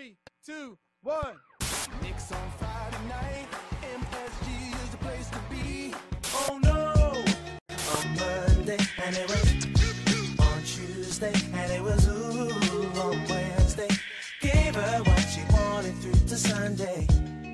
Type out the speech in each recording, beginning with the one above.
3, 2, 1. Knicks on Friday night, MSG is the place to be. Oh no! On Monday, and it was on Tuesday, and it was ooh on Wednesday. Gave her what she wanted through to Sunday.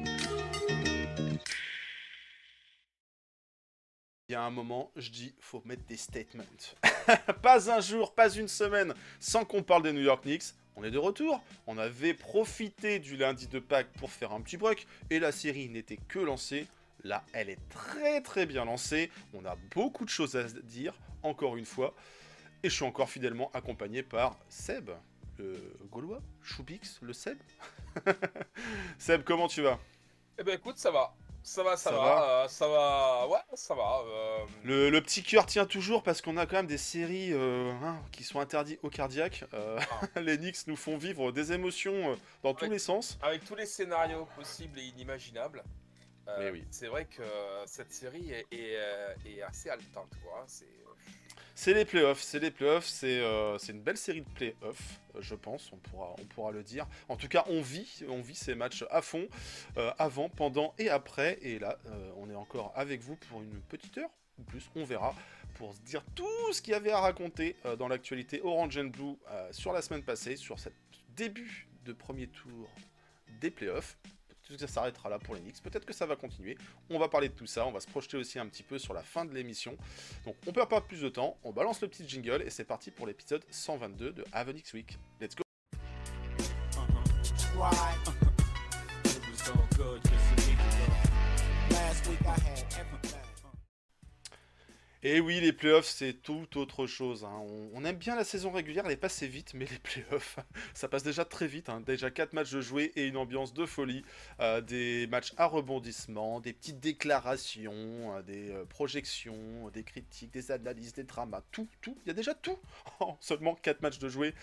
Il y a un moment, je dis, faut mettre des statements. Pas un jour, pas une semaine sans qu'on parle des New York Knicks. On est de retour. On avait profité du lundi de Pâques pour faire un petit break. Et la série n'était que lancée. Là, elle est très très bien lancée. On a beaucoup de choses à dire, encore une fois. Et je suis encore fidèlement accompagné par Seb, le Gaulois, Choubix, le Seb. Seb, comment tu vas? Eh ben écoute, ça va. Ça va. Ouais, ça va. Le petit cœur tient toujours parce qu'on a quand même des séries qui sont interdites au cardiaque. Les Knicks nous font vivre des émotions dans tous les sens. Avec tous les scénarios possibles et inimaginables. Mais oui. C'est vrai que cette série est assez haletante, quoi. C'est les playoffs, c'est une belle série de playoffs, je pense, on pourra le dire. En tout cas, on vit ces matchs à fond, avant, pendant et après. Et là, on est encore avec vous pour une petite heure, ou plus, on verra, pour se dire tout ce qu'il y avait à raconter dans l'actualité Orange and Blue sur la semaine passée, sur ce début de premier tour des playoffs. Peut-être que ça s'arrêtera là pour les Knicks, peut-être que ça va continuer. On va parler de tout ça, on va se projeter aussi un petit peu sur la fin de l'émission. Donc on perd pas plus de temps, on balance le petit jingle et c'est parti pour l'épisode 122 de Have a Knicks Week. Let's go. Et oui, les playoffs, c'est tout autre chose. Hein. On aime bien la saison régulière, elle est passée vite, mais les playoffs, ça passe déjà très vite. Hein. Déjà 4 matchs de jouer et une ambiance de folie. Des matchs à rebondissement, des petites déclarations, des projections, des critiques, des analyses, des dramas, tout. Il y a déjà tout. Seulement 4 matchs de jouer.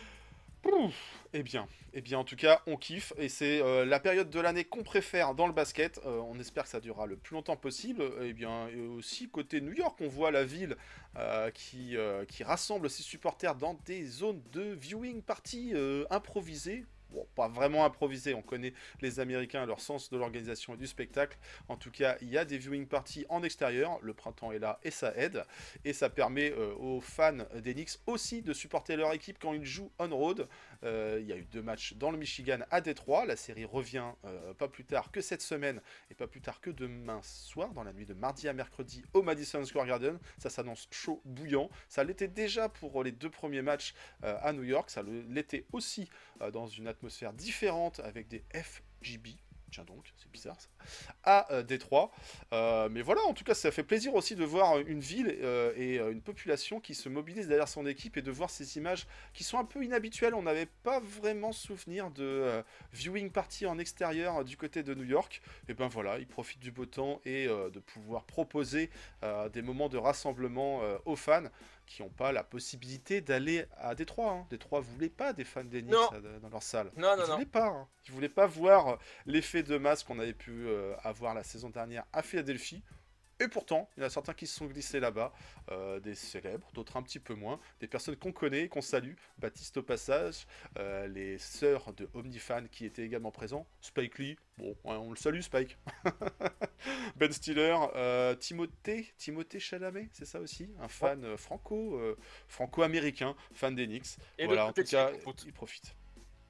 Eh bien, en tout cas, on kiffe et c'est la période de l'année qu'on préfère dans le basket. On espère que ça durera le plus longtemps possible. Et bien, et aussi côté New York, on voit la ville qui rassemble ses supporters dans des zones de viewing party improvisées. Bon, pas vraiment improvisé, on connaît les Américains, leur sens de l'organisation et du spectacle. En tout cas, il y a des viewing parties en extérieur, le printemps est là et ça aide. Et ça permet aux fans des Knicks aussi de supporter leur équipe quand ils jouent on-road. Il y a eu 2 matchs dans le Michigan à Détroit. La série revient pas plus tard que cette semaine et pas plus tard que demain soir, dans la nuit de mardi à mercredi au Madison Square Garden. Ça s'annonce chaud, bouillant. Ça l'était déjà pour les 2 premiers matchs à New York. Ça l'était aussi dans une atmosphère différente avec des FGB. Tiens donc, c'est bizarre ça. À Détroit. Mais voilà, en tout cas, ça fait plaisir aussi de voir une ville et une population qui se mobilise derrière son équipe et de voir ces images qui sont un peu inhabituelles. On n'avait pas vraiment souvenir de viewing party en extérieur du côté de New York. Et ben voilà, ils profitent du beau temps et de pouvoir proposer des moments de rassemblement aux fans qui n'ont pas la possibilité d'aller à Détroit. Hein. Détroit voulait pas des fans des Knicks dans leur salle. Ils voulaient pas. Hein. Ils voulaient pas voir l'effet de masse qu'on avait pu avoir la saison dernière à Philadelphie. Et pourtant, il y en a certains qui se sont glissés là-bas, des célèbres, d'autres un petit peu moins, des personnes qu'on connaît, qu'on salue, Baptiste au passage, les sœurs de OmniFan qui étaient également présents, Spike Lee, bon, ouais, on le salue Spike, Ben Stiller, Timothée Chalamet, c'est ça aussi, un fan franco-américain, fan des Knicks, Et voilà, de en tout cas, foot. il profite. Comment ?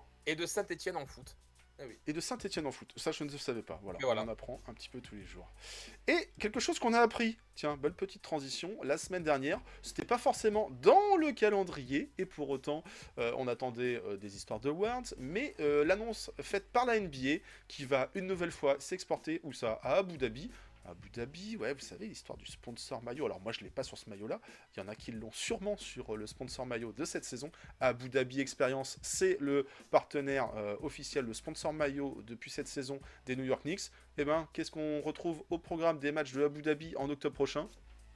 Et de Saint-Etienne en foot. Ah oui. Et de Saint-Etienne en foot. Ça, je ne le savais pas. Voilà, voilà. On en apprend un petit peu tous les jours. Et quelque chose qu'on a appris. Tiens, belle petite transition. La semaine dernière, c'était pas forcément dans le calendrier. Et pour autant, on attendait des histoires de Worlds. Mais l'annonce faite par la NBA qui va une nouvelle fois s'exporter, où ça, à Abu Dhabi. Abu Dhabi, ouais, vous savez, l'histoire du sponsor maillot. Alors moi, je ne l'ai pas sur ce maillot-là. Il y en a qui l'ont sûrement sur le sponsor maillot de cette saison. Abu Dhabi Experience, c'est le partenaire officiel, le sponsor maillot depuis cette saison des New York Knicks. Et ben, qu'est-ce qu'on retrouve au programme des matchs de Abu Dhabi en octobre prochain ?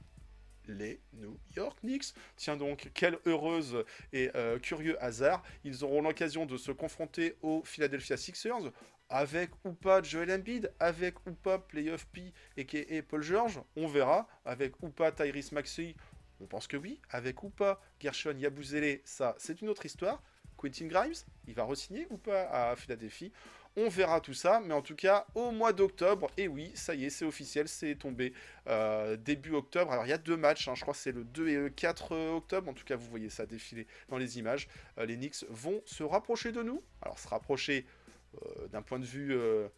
Les New York Knicks. Tiens donc, quel heureuse et curieux hasard. Ils auront l'occasion de se confronter aux Philadelphia Sixers, avec ou pas Joel Embiid, avec ou pas Playoff P et Paul George, on verra, avec ou pas Tyrese Maxey, on pense que oui, avec ou pas Gershon Yabusele, ça c'est une autre histoire, Quentin Grimes, il va re-signer ou pas à Philadelphie? On verra tout ça, mais en tout cas, au mois d'octobre, et oui, ça y est, c'est officiel, c'est tombé début octobre. Alors, il y a 2 matchs, hein, je crois que c'est le 2 et le 4 octobre. En tout cas, vous voyez ça défiler dans les images. Les Knicks vont se rapprocher de nous. Alors, se rapprocher d'un point de vue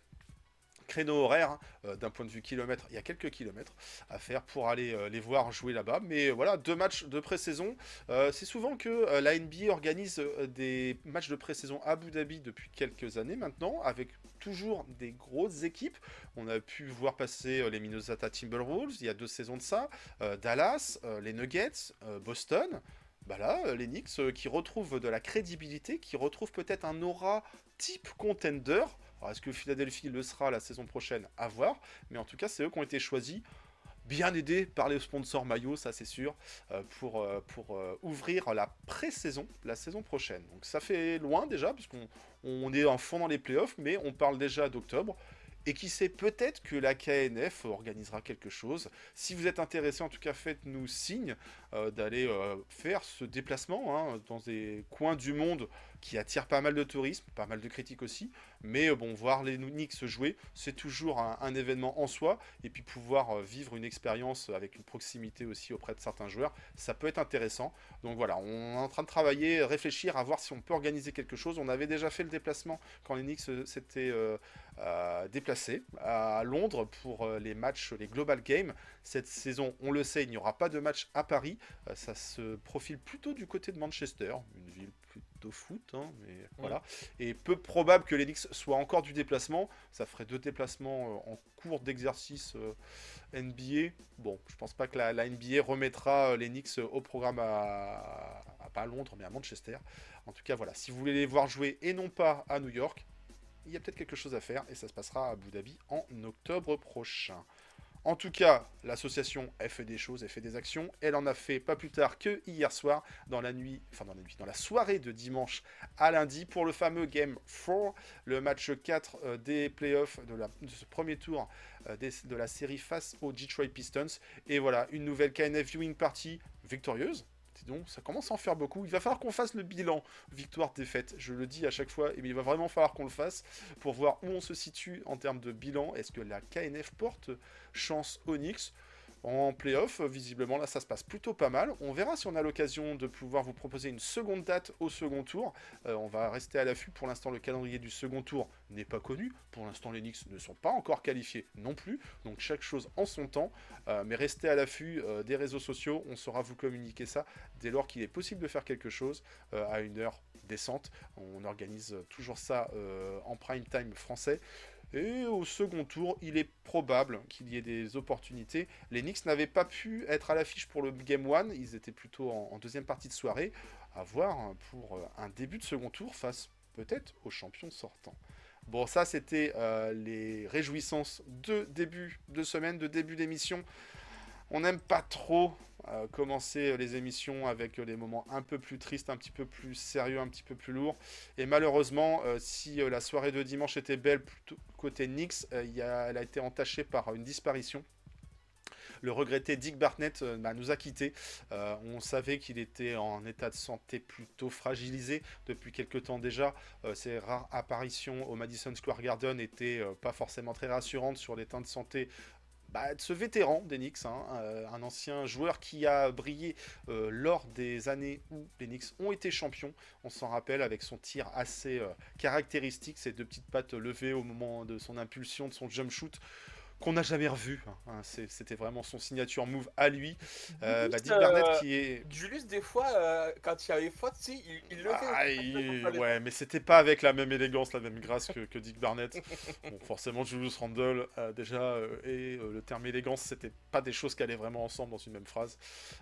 créneau horaire, hein, d'un point de vue kilomètre, il y a quelques kilomètres à faire pour aller les voir jouer là-bas. Mais voilà, 2 matchs de pré-saison. C'est souvent que la NBA organise des matchs de pré-saison à Abu Dhabi depuis quelques années maintenant, avec toujours des grosses équipes. On a pu voir passer les Minnesota Timberwolves il y a 2 saisons de ça, Dallas, les Nuggets, Boston. Bah là, les Knicks qui retrouvent de la crédibilité, qui retrouvent peut-être un aura type contender. Alors, est-ce que Philadelphie le sera la saison prochaine? À voir. Mais en tout cas, c'est eux qui ont été choisis, bien aidés par les sponsors maillots, ça c'est sûr, pour ouvrir la pré-saison, la saison prochaine. Donc ça fait loin déjà, parce qu'on est en fond dans les playoffs, mais on parle déjà d'octobre. Et qui sait, peut-être que la KNF organisera quelque chose. Si vous êtes intéressé, en tout cas, faites-nous signe d'aller faire ce déplacement hein, dans des coins du monde qui attirent pas mal de tourisme, pas mal de critiques aussi. Mais bon, voir les Knicks se jouer, c'est toujours un événement en soi. Et puis pouvoir vivre une expérience avec une proximité aussi auprès de certains joueurs, ça peut être intéressant. Donc voilà, on est en train de travailler, réfléchir à voir si on peut organiser quelque chose. On avait déjà fait le déplacement quand les Knicks s'étaient déplacés à Londres pour les matchs, les Global Games. Cette saison, on le sait, il n'y aura pas de match à Paris. Ça se profile plutôt du côté de Manchester, une ville plutôt foot, hein, mais voilà. Et peu probable que les Knicks soient encore du déplacement. Ça ferait 2 déplacements en cours d'exercice NBA. Bon, je pense pas que la NBA remettra les Knicks au programme pas à Londres, mais à Manchester. En tout cas, voilà. Si vous voulez les voir jouer et non pas à New York, il y a peut-être quelque chose à faire et ça se passera à Abu Dhabi en octobre prochain. En tout cas, l'association, elle fait des choses, elle fait des actions. Elle en a fait pas plus tard que hier soir, dans la soirée de dimanche à lundi, pour le fameux Game 4, le match 4 des playoffs de ce premier tour de la série face aux Detroit Pistons. Et voilà, une nouvelle KNF Viewing Party victorieuse. Donc ça commence à en faire beaucoup. Il va falloir qu'on fasse le bilan victoire-défaite. Je le dis à chaque fois, mais il va vraiment falloir qu'on le fasse pour voir où on se situe en termes de bilan. Est-ce que la KNF porte chance aux Knicks en playoff? Visiblement, là, ça se passe plutôt pas mal. On verra si on a l'occasion de pouvoir vous proposer une seconde date au second tour. On va rester à l'affût. Pour l'instant, le calendrier du second tour n'est pas connu. Pour l'instant, les Knicks ne sont pas encore qualifiés non plus. Donc, chaque chose en son temps. Mais restez à l'affût des réseaux sociaux. On saura vous communiquer ça dès lors qu'il est possible de faire quelque chose à une heure décente. On organise toujours ça en prime time français. Et au second tour, il est probable qu'il y ait des opportunités. Les Knicks n'avaient pas pu être à l'affiche pour le Game 1. Ils étaient plutôt en deuxième partie de soirée. À voir pour un début de second tour face peut-être aux champions sortants. Bon, ça, c'était les réjouissances de début de semaine, de début d'émission. On n'aime pas trop commencer les émissions avec les moments un peu plus tristes, un petit peu plus sérieux, un petit peu plus lourds. Et malheureusement, si la soirée de dimanche était belle plutôt côté Knicks, elle a été entachée par une disparition. Le regretté Dick Barnett nous a quittés. On savait qu'il était en état de santé plutôt fragilisé depuis quelques temps déjà. Ses rares apparitions au Madison Square Garden n'étaient pas forcément très rassurantes sur l'état de santé de ce vétéran des Knicks, hein, un ancien joueur qui a brillé lors des années où les Knicks ont été champions. On s'en rappelle avec son tir assez caractéristique, ses 2 petites pattes levées au moment de son impulsion, de son jump shoot, qu'on n'a jamais revu. Hein. C'était vraiment son signature move à lui. Dick Barnett qui est... Julius, des fois, quand il y avait faute, il le fait. Ouais, mais c'était pas avec la même élégance, la même grâce que Dick Barnett. Bon, forcément, Julius Randle, et le terme élégance, c'était pas des choses qui allaient vraiment ensemble dans une même phrase.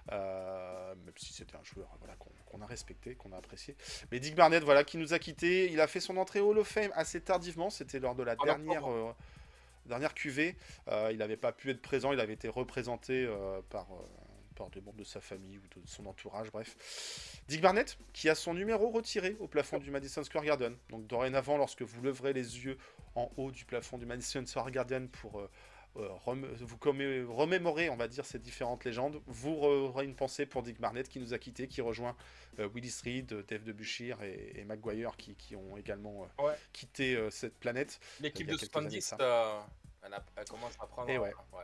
Même si c'était un joueur qu'on a respecté, qu'on a apprécié. Mais Dick Barnett, qui nous a quittés. Il a fait son entrée au Hall of Fame assez tardivement. C'était lors de la dernière QV, il n'avait pas pu être présent, il avait été représenté par des membres de sa famille ou de son entourage, bref. Dick Barnett, qui a son numéro retiré au plafond du Madison Square Garden. Donc dorénavant, lorsque vous leverez les yeux en haut du plafond du Madison Square Garden pour remémorer, on va dire, ces différentes légendes, vous aurez une pensée pour Dick Barnett qui nous a quittés, qui rejoint Willis Reed, Dave DeBuschir et Maguire qui ont également quitté cette planète. L'équipe il y a de quelques années de 70, ça. elle commence à prendre. Et ouais. Ouais.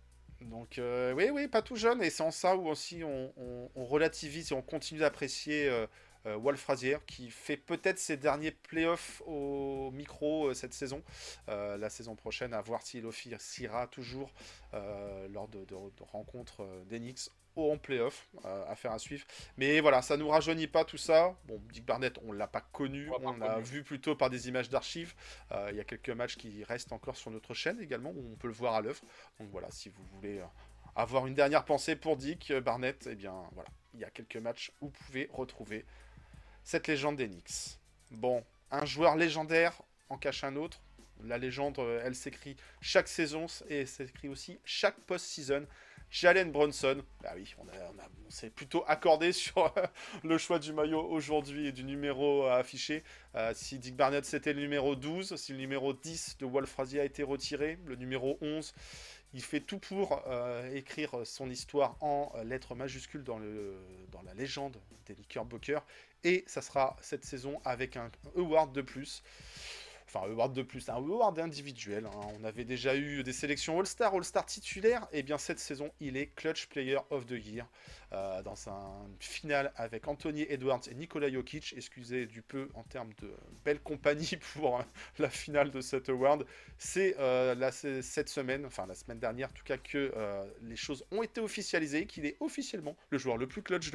Donc oui, pas tout jeune, et c'est en ça où aussi on relativise et on continue d'apprécier Walt Frazier, qui fait peut-être ses derniers playoffs au micro cette saison. La saison prochaine, à voir s'il officiera toujours lors de rencontres d'Enix en playoff, affaire à suivre. Mais voilà, ça nous rajeunit pas tout ça. Bon, Dick Barnett, on l'a pas connu, on l'a vu plutôt par des images d'archives. Il y a quelques matchs qui restent encore sur notre chaîne également, où on peut le voir à l'œuvre. Donc voilà, si vous voulez avoir une dernière pensée pour Dick Barnett, eh bien voilà, il y a quelques matchs où vous pouvez retrouver cette légende d'Enix. Bon, un joueur légendaire en cache un autre. La légende, elle s'écrit chaque saison et s'écrit aussi chaque post-season. Jalen Brunson, bah oui, on s'est plutôt accordé sur le choix du maillot aujourd'hui et du numéro affiché. Si Dick Barnett c'était le numéro 12, si le numéro 10 de Walt Frazier a été retiré, le numéro 11, il fait tout pour écrire son histoire en lettres majuscules dans la légende des Knickerbockers. Et ça sera cette saison avec un award de plus. Enfin, award de plus, un award individuel. Hein. On avait déjà eu des sélections All-Star titulaires. Et bien cette saison, il est Clutch Player of the Year. Dans un finale avec Anthony Edwards et Nikola Jokic. Excusez du peu en termes de belle compagnie pour la finale de cet award. C'est cette semaine, enfin la semaine dernière en tout cas, que les choses ont été officialisées, qu'il est officiellement le joueur le plus clutch de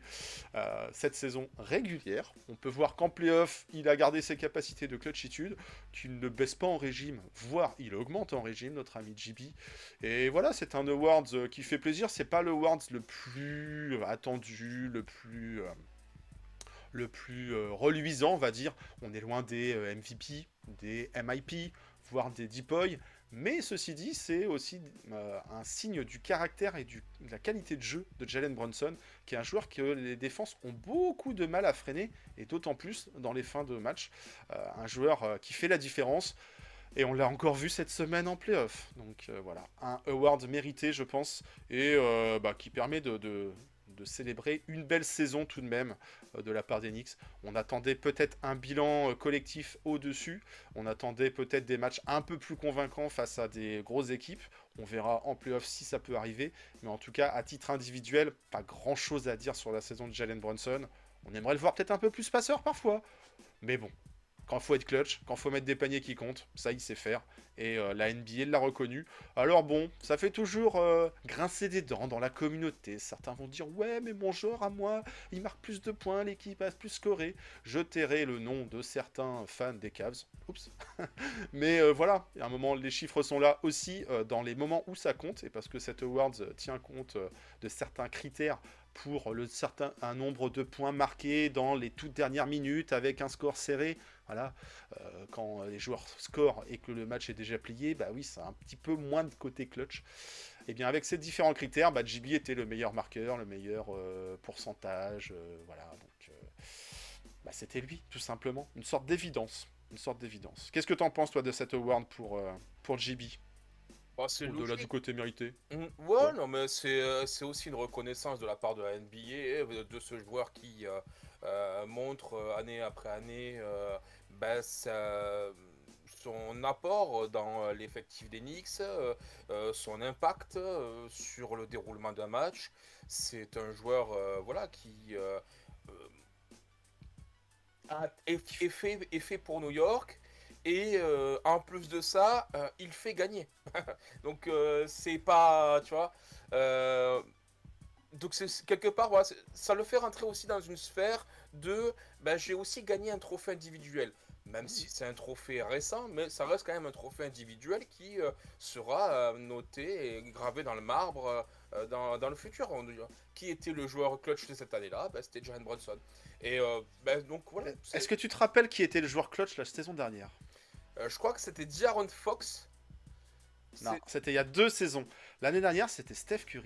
l'NBA cette saison régulière. On peut voir qu'en playoff, il a gardé ses capacités de clutchitude, qu'il ne baisse pas en régime, voire il augmente en régime, notre ami JB. Et voilà, c'est un award qui fait plaisir. C'est pas le award le plus attendu, le plus reluisant, on va dire. On est loin des MVP, des MIP, voire des Deep Boy. Mais ceci dit, c'est aussi un signe du caractère et de la qualité de jeu de Jalen Brunson, qui est un joueur que les défenses ont beaucoup de mal à freiner, et d'autant plus dans les fins de match. Un joueur qui fait la différence. Et on l'a encore vu cette semaine en playoff. Donc voilà, un award mérité, je pense, et qui permet de célébrer une belle saison tout de même de la part des Knicks. On attendait peut-être un bilan collectif au-dessus. On attendait peut-être des matchs un peu plus convaincants face à des grosses équipes. On verra en playoff si ça peut arriver. Mais en tout cas, à titre individuel, pas grand-chose à dire sur la saison de Jalen Brunson. On aimerait le voir peut-être un peu plus passeur parfois. Mais bon. Quand il faut être clutch, quand il faut mettre des paniers qui comptent, ça il sait faire. Et la NBA l'a reconnu. Alors bon, ça fait toujours grincer des dents dans la communauté. Certains vont dire « Ouais, mais mon joueur à moi, il marque plus de points, l'équipe a plus scoré. » Je tairai le nom de certains fans des Cavs. Oups. Mais voilà, à un moment, les chiffres sont là aussi dans les moments où ça compte. Et parce que cette award tient compte de certains critères pour un nombre de points marqués dans les toutes dernières minutes avec un score serré. Voilà, quand les joueurs scorent et que le match est déjà plié, bah oui, c'est un petit peu moins de côté clutch. Et bien avec ces différents critères, JB était le meilleur marqueur, le meilleur pourcentage, voilà, donc c'était lui, tout simplement. Une sorte d'évidence. Qu'est-ce que t'en penses, toi, de cette award pour JB? C'est au-delà du côté mérité. Ouais, non, mais c'est aussi une reconnaissance de la part de la NBA, de ce joueur qui montre année après année son apport dans l'effectif des Knicks, son impact sur le déroulement d'un match. C'est un joueur qui est fait pour New York. Et en plus de ça, il fait gagner. Donc c'est pas, tu vois. Donc c'est quelque part, voilà, ça le fait rentrer aussi dans une sphère de, j'ai aussi gagné un trophée individuel. Même si c'est un trophée récent, mais ça reste quand même un trophée individuel qui sera noté et gravé dans le marbre dans le futur. Qui était le joueur clutch de cette année-là? C'était Jalen Brunson. Et donc voilà. Est-ce que tu te rappelles qui était le joueur clutch la saison dernière? Je crois que c'était De'Aaron Fox. Non, c'était il y a 2 saisons. L'année dernière, c'était Steph Curry.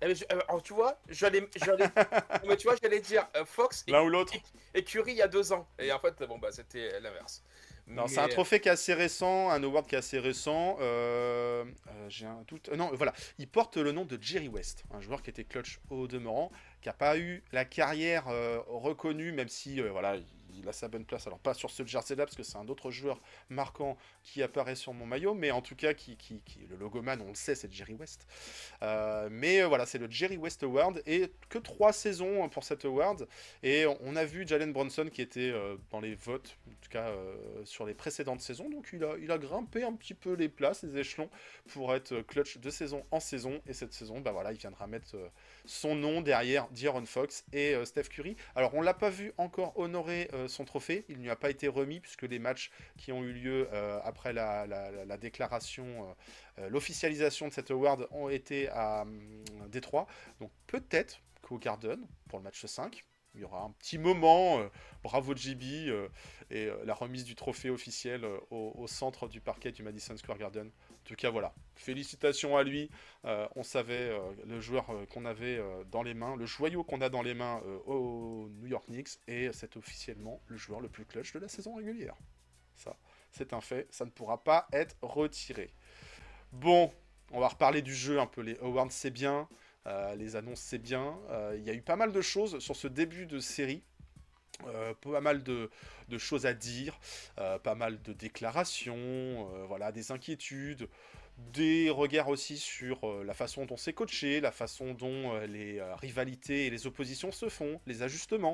Alors, tu vois, mais tu vois, j'allais dire Fox L'un ou l'autre. et Curry il y a 2 ans. Et en fait, bon, bah, c'était l'inverse. Non, c'est un Mais trophée qui est assez récent, un award qui est assez récent. J'ai un doute. Non, voilà. Il porte le nom de Jerry West, un joueur qui était clutch au demeurant, qui n'a pas eu la carrière reconnue, même si voilà, il a sa bonne place. Alors, pas sur ce jersey-là, parce que c'est un autre joueur marquant qui apparaît sur mon maillot, mais en tout cas, le logoman, on le sait, c'est Jerry West. Mais voilà, c'est le Jerry West Award, et que 3 saisons pour cet award. Et on a vu Jalen Brunson qui était dans les votes, en tout cas sur les précédentes saisons. Donc il a grimpé un petit peu les places, les échelons, pour être clutch de saison en saison. Et cette saison, bah voilà, il viendra mettre son nom derrière De'Aaron Fox et Steph Curry. Alors on l'a pas vu encore honorer son trophée. Il n'y a pas été remis puisque les matchs qui ont eu lieu après la déclaration, l'officialisation de cet award ont été à Détroit. Donc peut-être qu'au Garden, pour le match 5, il y aura un petit moment, bravo JB, et la remise du trophée officiel au centre du parquet du Madison Square Garden. En tout cas, voilà. Félicitations à lui. On savait le joueur qu'on avait dans les mains, le joyau qu'on a dans les mains au New York Knicks, et c'est officiellement le joueur le plus clutch de la saison régulière. Ça, c'est un fait. Ça ne pourra pas être retiré. Bon, on va reparler du jeu un peu. Les awards, c'est bien. Les annonces, c'est bien. Il y a eu pas mal de choses sur ce début de série. Pas mal de choses à dire, pas mal de déclarations, voilà, des inquiétudes, des regards aussi sur la façon dont c'est coaché, la façon dont les rivalités et les oppositions se font, les ajustements,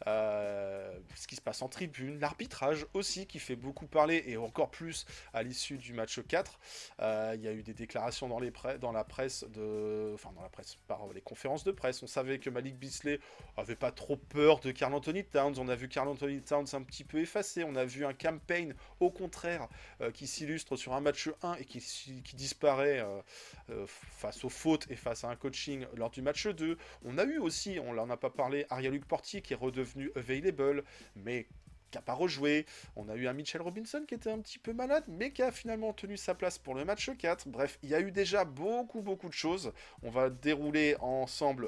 ce qui se passe en tribune, l'arbitrage aussi qui fait beaucoup parler, et encore plus à l'issue du match 4. Il y a eu des déclarations dans la presse, par les conférences de presse. On savait que Malik Beasley avait pas trop peur de Karl Anthony Towns. On a vu Karl Anthony Towns un petit peu effacé. On a vu un campaign au contraire qui s'illustre sur un match 1 et qui disparaît face aux fautes et face à un coaching lors du match 2. On a eu aussi, on n'en a pas parlé, Ariel Portier qui est redevenu available, mais qui n'a pas rejoué. On a eu un Mitchell Robinson qui était un petit peu malade, mais qui a finalement tenu sa place pour le match 4. Bref, il y a eu déjà beaucoup de choses. On va dérouler ensemble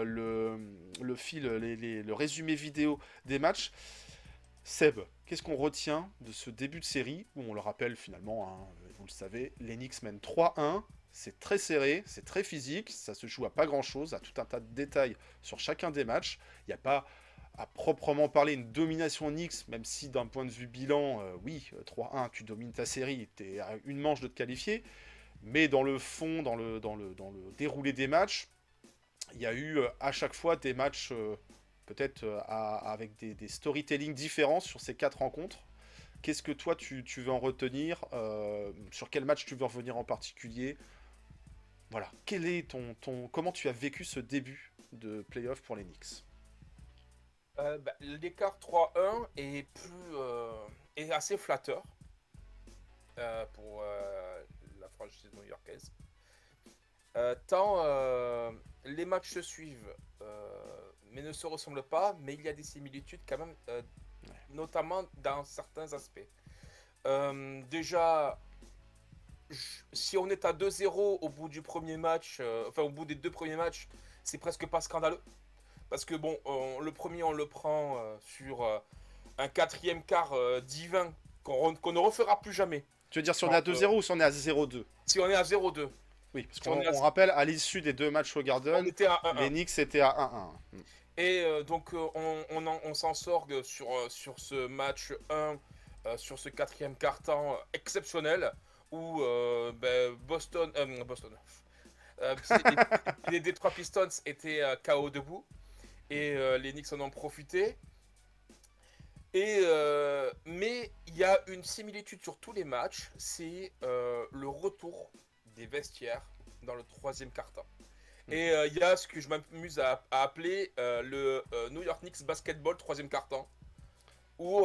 le fil, le résumé vidéo des matchs. Seb, qu'est-ce qu'on retient de ce début de série où on le rappelle finalement, hein, vous le savez, les Knicks mènent 3-1. C'est très serré, c'est très physique, ça se joue à pas grand-chose, à tout un tas de détails sur chacun des matchs. Il n'y a pas à proprement parler une domination Knicks, même si d'un point de vue bilan, oui, 3-1, tu domines ta série, tu es à une manche de te qualifier, mais dans le fond, dans le déroulé des matchs, il y a eu à chaque fois des matchs peut-être avec des storytelling différents sur ces 4 rencontres. Qu'est-ce que toi tu veux en retenir, sur quel match tu veux revenir en particulier? Voilà, quel est comment tu as vécu ce début de playoff pour les Knicks? L'écart 3-1 est assez flatteur pour la franchise new-yorkaise. Tant les matchs se suivent, mais ne se ressemblent pas, mais il y a des similitudes quand même, notamment dans certains aspects. Déjà, si on est à 2-0 au bout du premier match, au bout des 2 premiers matchs, c'est presque pas scandaleux. Parce que bon, le premier on le prend sur un quatrième quart divin qu'on ne refera plus jamais. Tu veux dire si on est à 2-0 ou si on est à 0-2? Si on est à 0-2. Oui, parce qu'on rappelle, à l'issue des 2 matchs au Garden, on était à 1-1. Les Knicks étaient à 1-1. Et donc on s'en sort sur ce match 1, sur ce quatrième quart-temps exceptionnel, où Boston, les Detroit Pistons étaient KO debout, et les Knicks en ont profité. Mais il y a une similitude sur tous les matchs, c'est le retour des vestiaires dans le troisième quart-temps. Et il y a ce que je m'amuse à appeler le New York Knicks basketball troisième quart-temps, où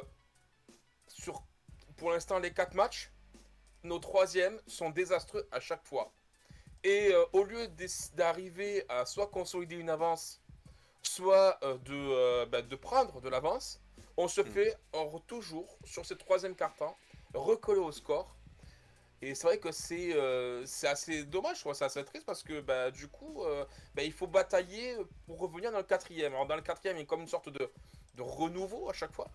pour l'instant les 4 matchs, nos troisièmes sont désastreux à chaque fois. Et au lieu d'arriver à soit consolider une avance, soit de prendre de l'avance, on se fait toujours, sur ce troisième quart-temps, recoller au score. Et c'est vrai que c'est assez dommage, je trouve ça assez triste parce que bah, du coup, bah, il faut batailler pour revenir dans le quatrième. Alors dans le quatrième, il y a comme une sorte de renouveau à chaque fois.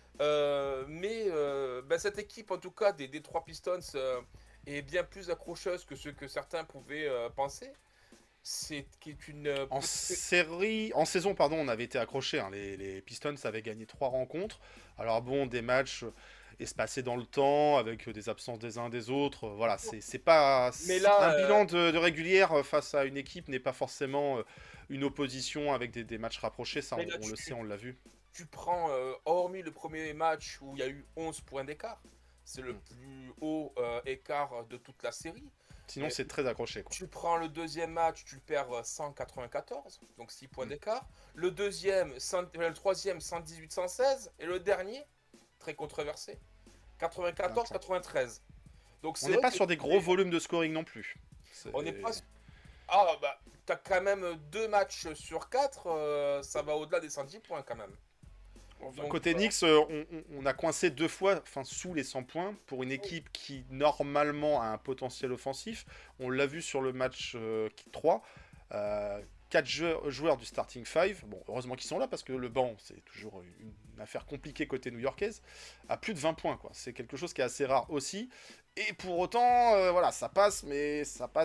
Mais bah, cette équipe, en tout cas, des trois Pistons, est bien plus accrocheuse que ce que certains pouvaient penser. C'est qui est une En saison, pardon, on avait été accrochés, hein. Les Pistons avaient gagné 3 rencontres. Alors bon, des matchs espacés dans le temps, avec des absences des uns des autres. Voilà, c'est pas Mais un là, bilan de régulière face à une équipe n'est pas forcément une opposition avec des matchs rapprochés. Ça, mais là on le sait, on l'a vu. tu prends, hormis le premier match où il y a eu 11 points d'écart, c'est le Mm. plus haut écart de toute la série. Sinon, c'est très accroché, quoi. Tu prends le deuxième match, tu le perds 194, donc 6 points Mm. d'écart. Le troisième, 118, 116. Et le dernier, très controversé, 94, 23. 93. Donc On c'est n'est vrai pas que sur des gros volumes de scoring non plus. on n'est C'est- pas. Ah bah, t'as quand même 2 matchs sur 4, ça va au-delà des 110 points quand même. Enfin, Donc, côté Knicks, on a coincé 2 fois, enfin sous les 100 points pour une équipe qui normalement a un potentiel offensif. On l'a vu sur le match 3. 4 joueurs du starting 5, bon, heureusement qu'ils sont là parce que le banc, c'est toujours une affaire compliquée côté new-yorkaise, à plus de 20 points, quoi. C'est quelque chose qui est assez rare aussi. Et pour autant, voilà, ça passe, mais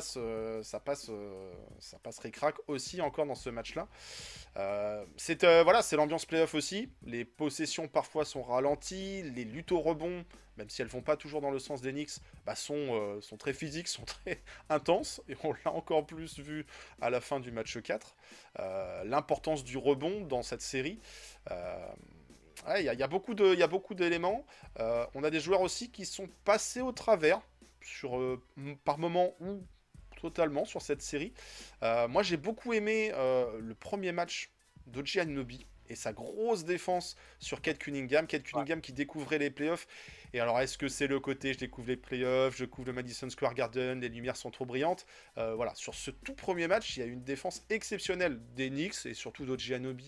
ça passe ric-rac aussi encore dans ce match-là. Voilà, c'est l'ambiance playoff aussi. Les possessions parfois sont ralenties, les luttes au rebond, même si elles vont pas toujours dans le sens des Knicks, bah, sont très physiques, sont très intenses. Et on l'a encore plus vu à la fin du match 4. L'importance du rebond dans cette série. Ouais, il y a il y a beaucoup d'éléments. On a des joueurs aussi qui sont passés au travers par moment ou totalement sur cette série. Moi, j'ai beaucoup aimé le premier match d'Oji Anunoby et sa grosse défense sur Kate Cunningham. Kate ouais. Cunningham qui découvrait les playoffs. Et alors, est-ce que c'est le côté je découvre les playoffs, je découvre le Madison Square Garden, les lumières sont trop brillantes. Voilà, sur ce tout premier match, il y a eu une défense exceptionnelle des Knicks et surtout d'Oji Anunoby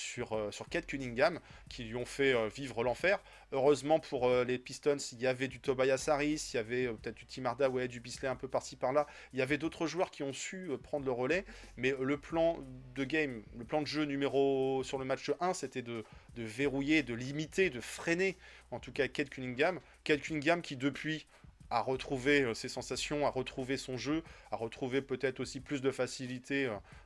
sur Kate Cunningham qui lui ont fait vivre l'enfer. Heureusement pour les Pistons, il y avait du Tobias Harris, il y avait peut-être du Tim Hardaway, du Bisley un peu par-ci par-là. Il y avait d'autres joueurs qui ont su prendre le relais, mais le plan de game, le plan de jeu sur le match 1, c'était de verrouiller, de limiter, de freiner, en tout cas Kate Cunningham. Kate Cunningham qui depuis a retrouvé ses sensations, a retrouvé son jeu, a retrouvé peut-être aussi plus de facilité,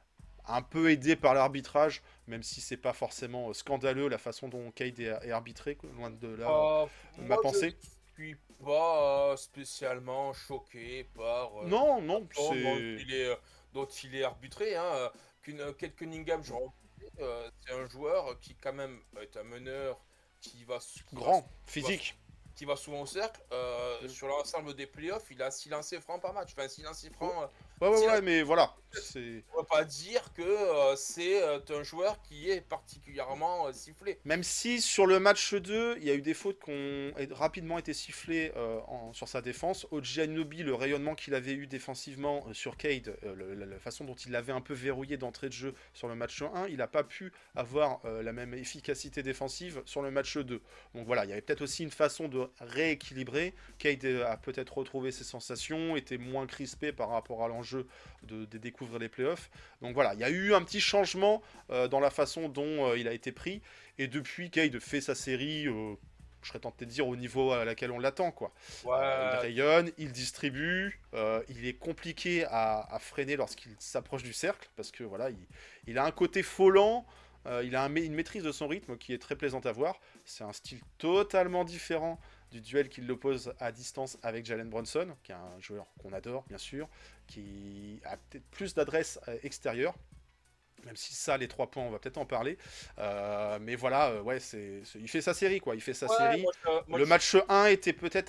un peu aidé par l'arbitrage, même si c'est pas forcément scandaleux la façon dont Cade est arbitré, loin de là ma Moi, je ne pensée. suis pas spécialement choqué par Non, non, façon c'est dont il est arbitré. Hein. Kate Cunningham, c'est un joueur qui quand même est un meneur qui va, grand, qui va, physique. qui va souvent au cercle. Sur l'ensemble des playoffs, il a 6 lancers francs par match. Enfin, 6 lancers francs. Ouais, ouais, six ouais, lancers- mais voilà, c'est on ne va pas dire que c'est un joueur qui est particulièrement sifflé. même si sur le match 2, il y a eu des fautes qui ont rapidement été sifflées sur sa défense. Oji Anunoby, le rayonnement qu'il avait eu défensivement sur Cade, la façon dont il l'avait un peu verrouillé d'entrée de jeu sur le match 1, il n'a pas pu avoir la même efficacité défensive sur le match 2. Donc voilà, il y avait peut-être aussi une façon de rééquilibrer. Cade a peut-être retrouvé ses sensations, était moins crispé par rapport à l'enjeu de découvrir les playoffs. Donc voilà, il y a eu un petit changement dans la façon dont il a été pris. Et depuis, Cade fait sa série, je serais tenté de dire, au niveau à laquelle on l'attend, quoi. Il Ouais, rayonne, il distribue, il est compliqué à freiner lorsqu'il s'approche du cercle, parce que voilà, il a un côté volant, il a une maîtrise de son rythme qui est très plaisante à voir. C'est un style totalement différent du duel qui l'oppose à distance avec Jalen Brunson, qui est un joueur qu'on adore, bien sûr, qui a peut-être plus d'adresse extérieure. Même si ça, les 3 points, on va peut-être en parler. Mais voilà, ouais, il fait sa série, quoi. Il fait sa ouais, série. Le match 1 était peut-être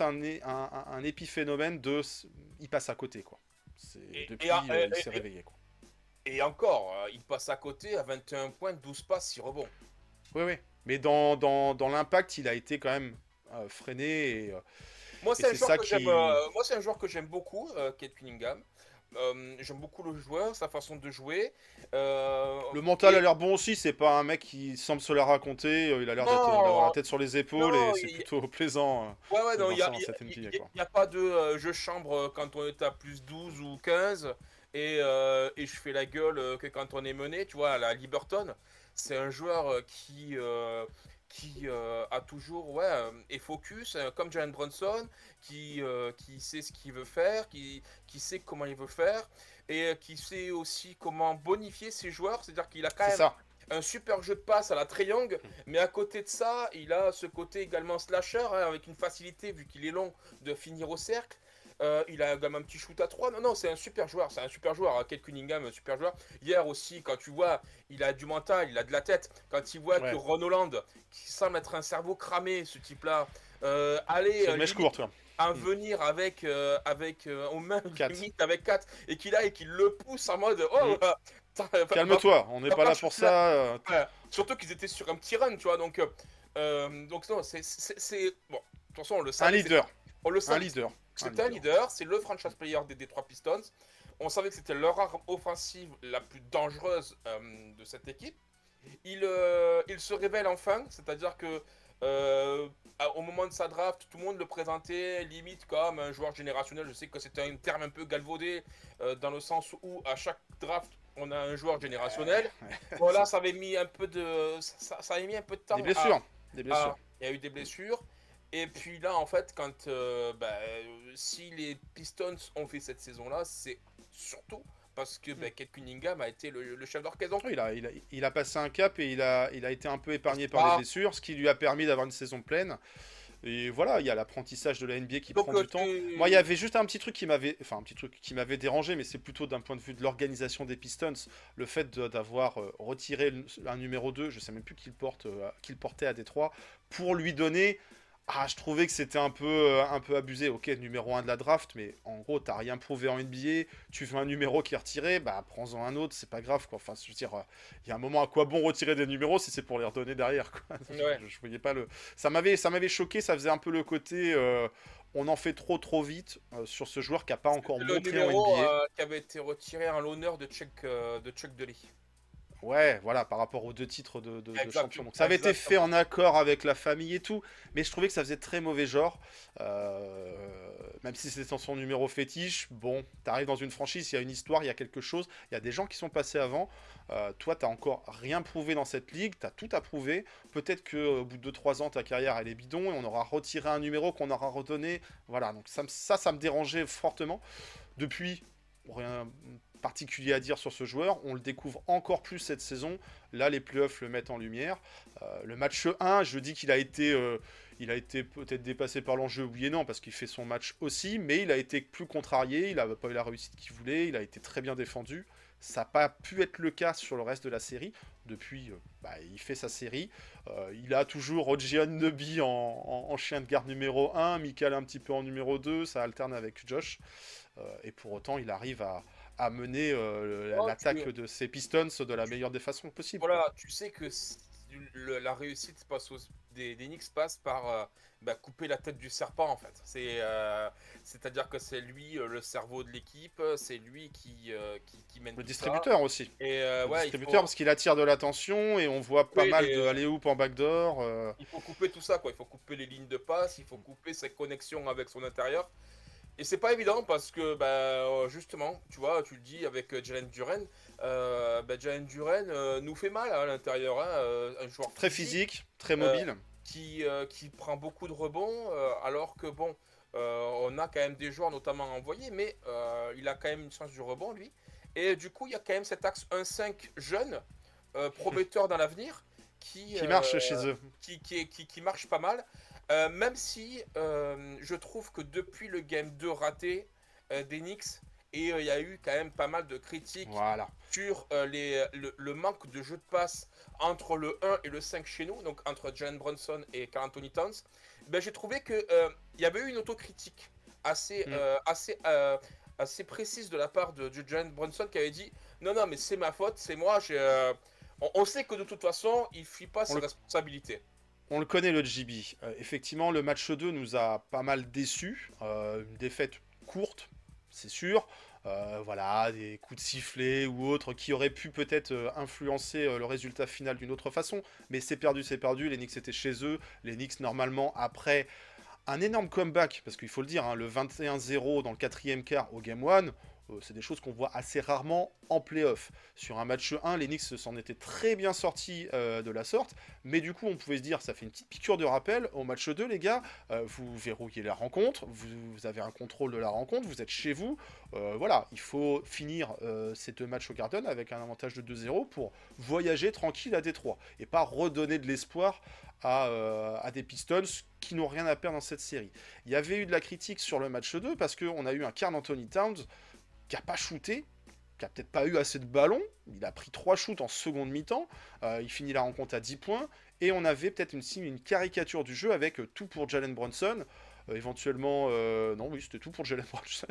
un épiphénomène il passe à côté, quoi. et, Depuis, et, il s'est réveillé, quoi. et encore, il passe à côté à 21 points, 12 passes, 6 rebonds. Oui, oui. Mais dans l'impact, il a été quand même freiné. Moi, Et c'est un c'est joueur ça que j'aime. qui... Moi, c'est un joueur que j'aime beaucoup, Kate Cunningham. J'aime beaucoup le joueur, sa façon de jouer. Le mental a Et l'air bon aussi, c'est pas un mec qui semble se la raconter, il a l'air d'avoir la non, tête sur les épaules et non, c'est plutôt plaisant ouais, ouais, de non, voir ça dans cette NBA, quoi. y a pas de je chambre quand on est à plus 12 ou 15 et je fais la gueule que quand on est mené, tu vois, à la Liberton. C'est un joueur qui a toujours, ouais, est focus, comme Jalen Brunson, qui sait ce qu'il veut faire, qui sait comment il veut faire, et qui sait aussi comment bonifier ses joueurs. C'est-à-dire qu'il a quand C'est même ça. un super jeu de passe à la Trae Young, mais à côté de ça, il a ce côté également slasher, hein, avec une facilité, vu qu'il est long, de finir au cercle. Il a également un petit shoot à 3. Non, non, c'est un super joueur. C'est un super joueur. Kate Cunningham, un super joueur. Hier aussi, quand tu vois, il a du mental, il a de la tête. Quand il voit que Ouais. Ron Holland, qui semble être un cerveau cramé, ce type-là, aller C'est une mèche limite courte, ouais. à venir avec aux mains 4. limite avec 4 et qu'il le pousse en mode oh Calme-toi, on n'est va pas pas là pour shooter là. ça. Ouais. Surtout qu'ils étaient sur un petit run, tu vois. Donc non, bon. De toute façon, on le Un savait. leader. On le Un savait. leader. C'était un leader. C'est le franchise player des Detroit Pistons. On savait que c'était leur arme offensive la plus dangereuse de cette équipe. Il se révèle enfin, c'est-à-dire que au moment de sa draft, tout le monde le présentait limite comme un joueur générationnel. Je sais que c'était un terme un peu galvaudé dans le sens où à chaque draft on a un joueur générationnel. Bon là, ça avait mis un peu de, ça avait mis un peu de temps. Des blessures. Des blessures. Il y a eu des blessures. Et puis là, en fait, si les Pistons ont fait cette saison-là, c'est surtout parce que Kate Cunningham a été le chef d'orchestre. Donc, Il a passé un cap et il a été un peu épargné par les blessures, ce qui lui a permis d'avoir une saison pleine. Et voilà, il y a l'apprentissage de la NBA qui prend du temps. Moi, il y avait juste un petit truc qui m'avait dérangé, mais c'est plutôt d'un point de vue de l'organisation des Pistons, le fait d'avoir retiré un numéro 2, je sais même plus qu'il portait à Détroit, pour lui donner. Ah, je trouvais que c'était un peu abusé. Ok, numéro 1 de la draft, mais en gros, t'as rien prouvé en NBA. Tu veux un numéro qui est retiré, bah prends-en un autre, c'est pas grave, quoi. Enfin, je veux dire, il y a un moment, à quoi bon retirer des numéros si c'est pour les redonner derrière, quoi. ouais. Je voyais pas le. Ça m'avait choqué, ça faisait un peu le côté. On en fait trop vite sur ce joueur qui a pas encore Le montré en numéro NBA. qui avait été retiré en l'honneur de Chuck Daly. Ouais, voilà, par rapport aux 2 titres de champion. Donc ça avait été fait Exactement. en accord avec la famille et tout, mais je trouvais que ça faisait très mauvais genre. Même si c'était son numéro fétiche, bon, t'arrives dans une franchise, il y a une histoire, il y a quelque chose, il y a des gens qui sont passés avant. Toi, t'as encore rien prouvé dans cette ligue, t'as tout à prouver. Peut-être qu'au bout de 2-3 ans, ta carrière, elle est bidon et on aura retiré un numéro qu'on aura redonné. Voilà, donc ça me dérangeait fortement. Depuis, rien particulier à dire sur ce joueur. On le découvre encore plus cette saison. Là, les playoffs le mettent en lumière. Le match 1, je dis qu'il a été peut-être dépassé par l'enjeu, oui et non, parce qu'il fait son match aussi, mais il a été plus contrarié, il n'a pas eu la réussite qu'il voulait, il a été très bien défendu. Ça n'a pas pu être le cas sur le reste de la série. Depuis, il fait sa série. Il a toujours Roger Anunoby en chien de garde numéro 1, Michael un petit peu en numéro 2, ça alterne avec Josh. Et pour autant, il arrive à mener l'attaque de ces Pistons de la meilleure des façons possibles. Voilà, Quoi. tu sais que la réussite des Knicks passe par couper la tête du serpent en fait. C'est-à-dire que c'est lui le cerveau de l'équipe, c'est lui qui mène Le tout distributeur ça. aussi. Et Le ouais, distributeur parce qu'il attire de l'attention et on voit pas couper mal de alley-oop en backdoor. il faut couper tout ça quoi. Il faut couper les lignes de passe, il faut couper ses connexions avec son intérieur. Et c'est pas évident parce que justement, tu vois, tu le dis avec Jalen Duren, Jalen Duren nous fait mal à l'intérieur, hein, un joueur Très physique, très euh, mobile. qui prend beaucoup de rebonds, alors que bon, on a quand même des joueurs notamment envoyés, mais il a quand même une chance du rebond lui. Et du coup, il y a quand même cet axe 1-5 jeune, prometteur dans l'avenir, qui Marche chez eux. qui marche pas mal. Même si je trouve que depuis le Game 2 raté des Knicks, et il y a eu quand même pas mal de critiques Voilà. sur le manque de jeu de passe entre le 1 et le 5 chez nous, donc entre Jalen Brunson et Karl Anthony Towns, j'ai trouvé qu'il y avait eu une autocritique assez précise de la part de Jalen Brunson qui avait dit non, non, mais c'est ma faute, c'est moi, on sait que de toute façon, il ne fuit pas ses responsabilités. On le connaît, le JB. Effectivement, le match 2 nous a pas mal déçus. Une défaite courte, c'est sûr. Voilà, des coups de sifflet ou autres qui auraient pu peut-être influencer le résultat final d'une autre façon. Mais c'est perdu, c'est perdu. Les Knicks étaient chez eux. Les Knicks, normalement, après un énorme comeback, parce qu'il faut le dire, hein, le 21-0 dans le quatrième quart au Game 1, c'est des choses qu'on voit assez rarement en playoff. Sur un match 1, les Knicks s'en étaient très bien sortis de la sorte, mais du coup, on pouvait se dire, ça fait une petite piqûre de rappel. Au match 2, les gars, vous verrouillez la rencontre, vous avez un contrôle de la rencontre, vous êtes chez vous. Voilà, il faut finir ces 2 matchs au Garden avec un avantage de 2-0 pour voyager tranquille à Détroit et pas redonner de l'espoir à des Pistons qui n'ont rien à perdre dans cette série. Il y avait eu de la critique sur le match 2 parce qu'on a eu un Karl Anthony Towns qui n'a pas shooté, qui n'a peut-être pas eu assez de ballons. Il a pris 3 shoots en seconde mi-temps. Il finit la rencontre à 10 points. Et on avait peut-être une caricature du jeu avec tout pour Jalen Brunson. Éventuellement, non, oui, c'était tout pour Jalen Brunson.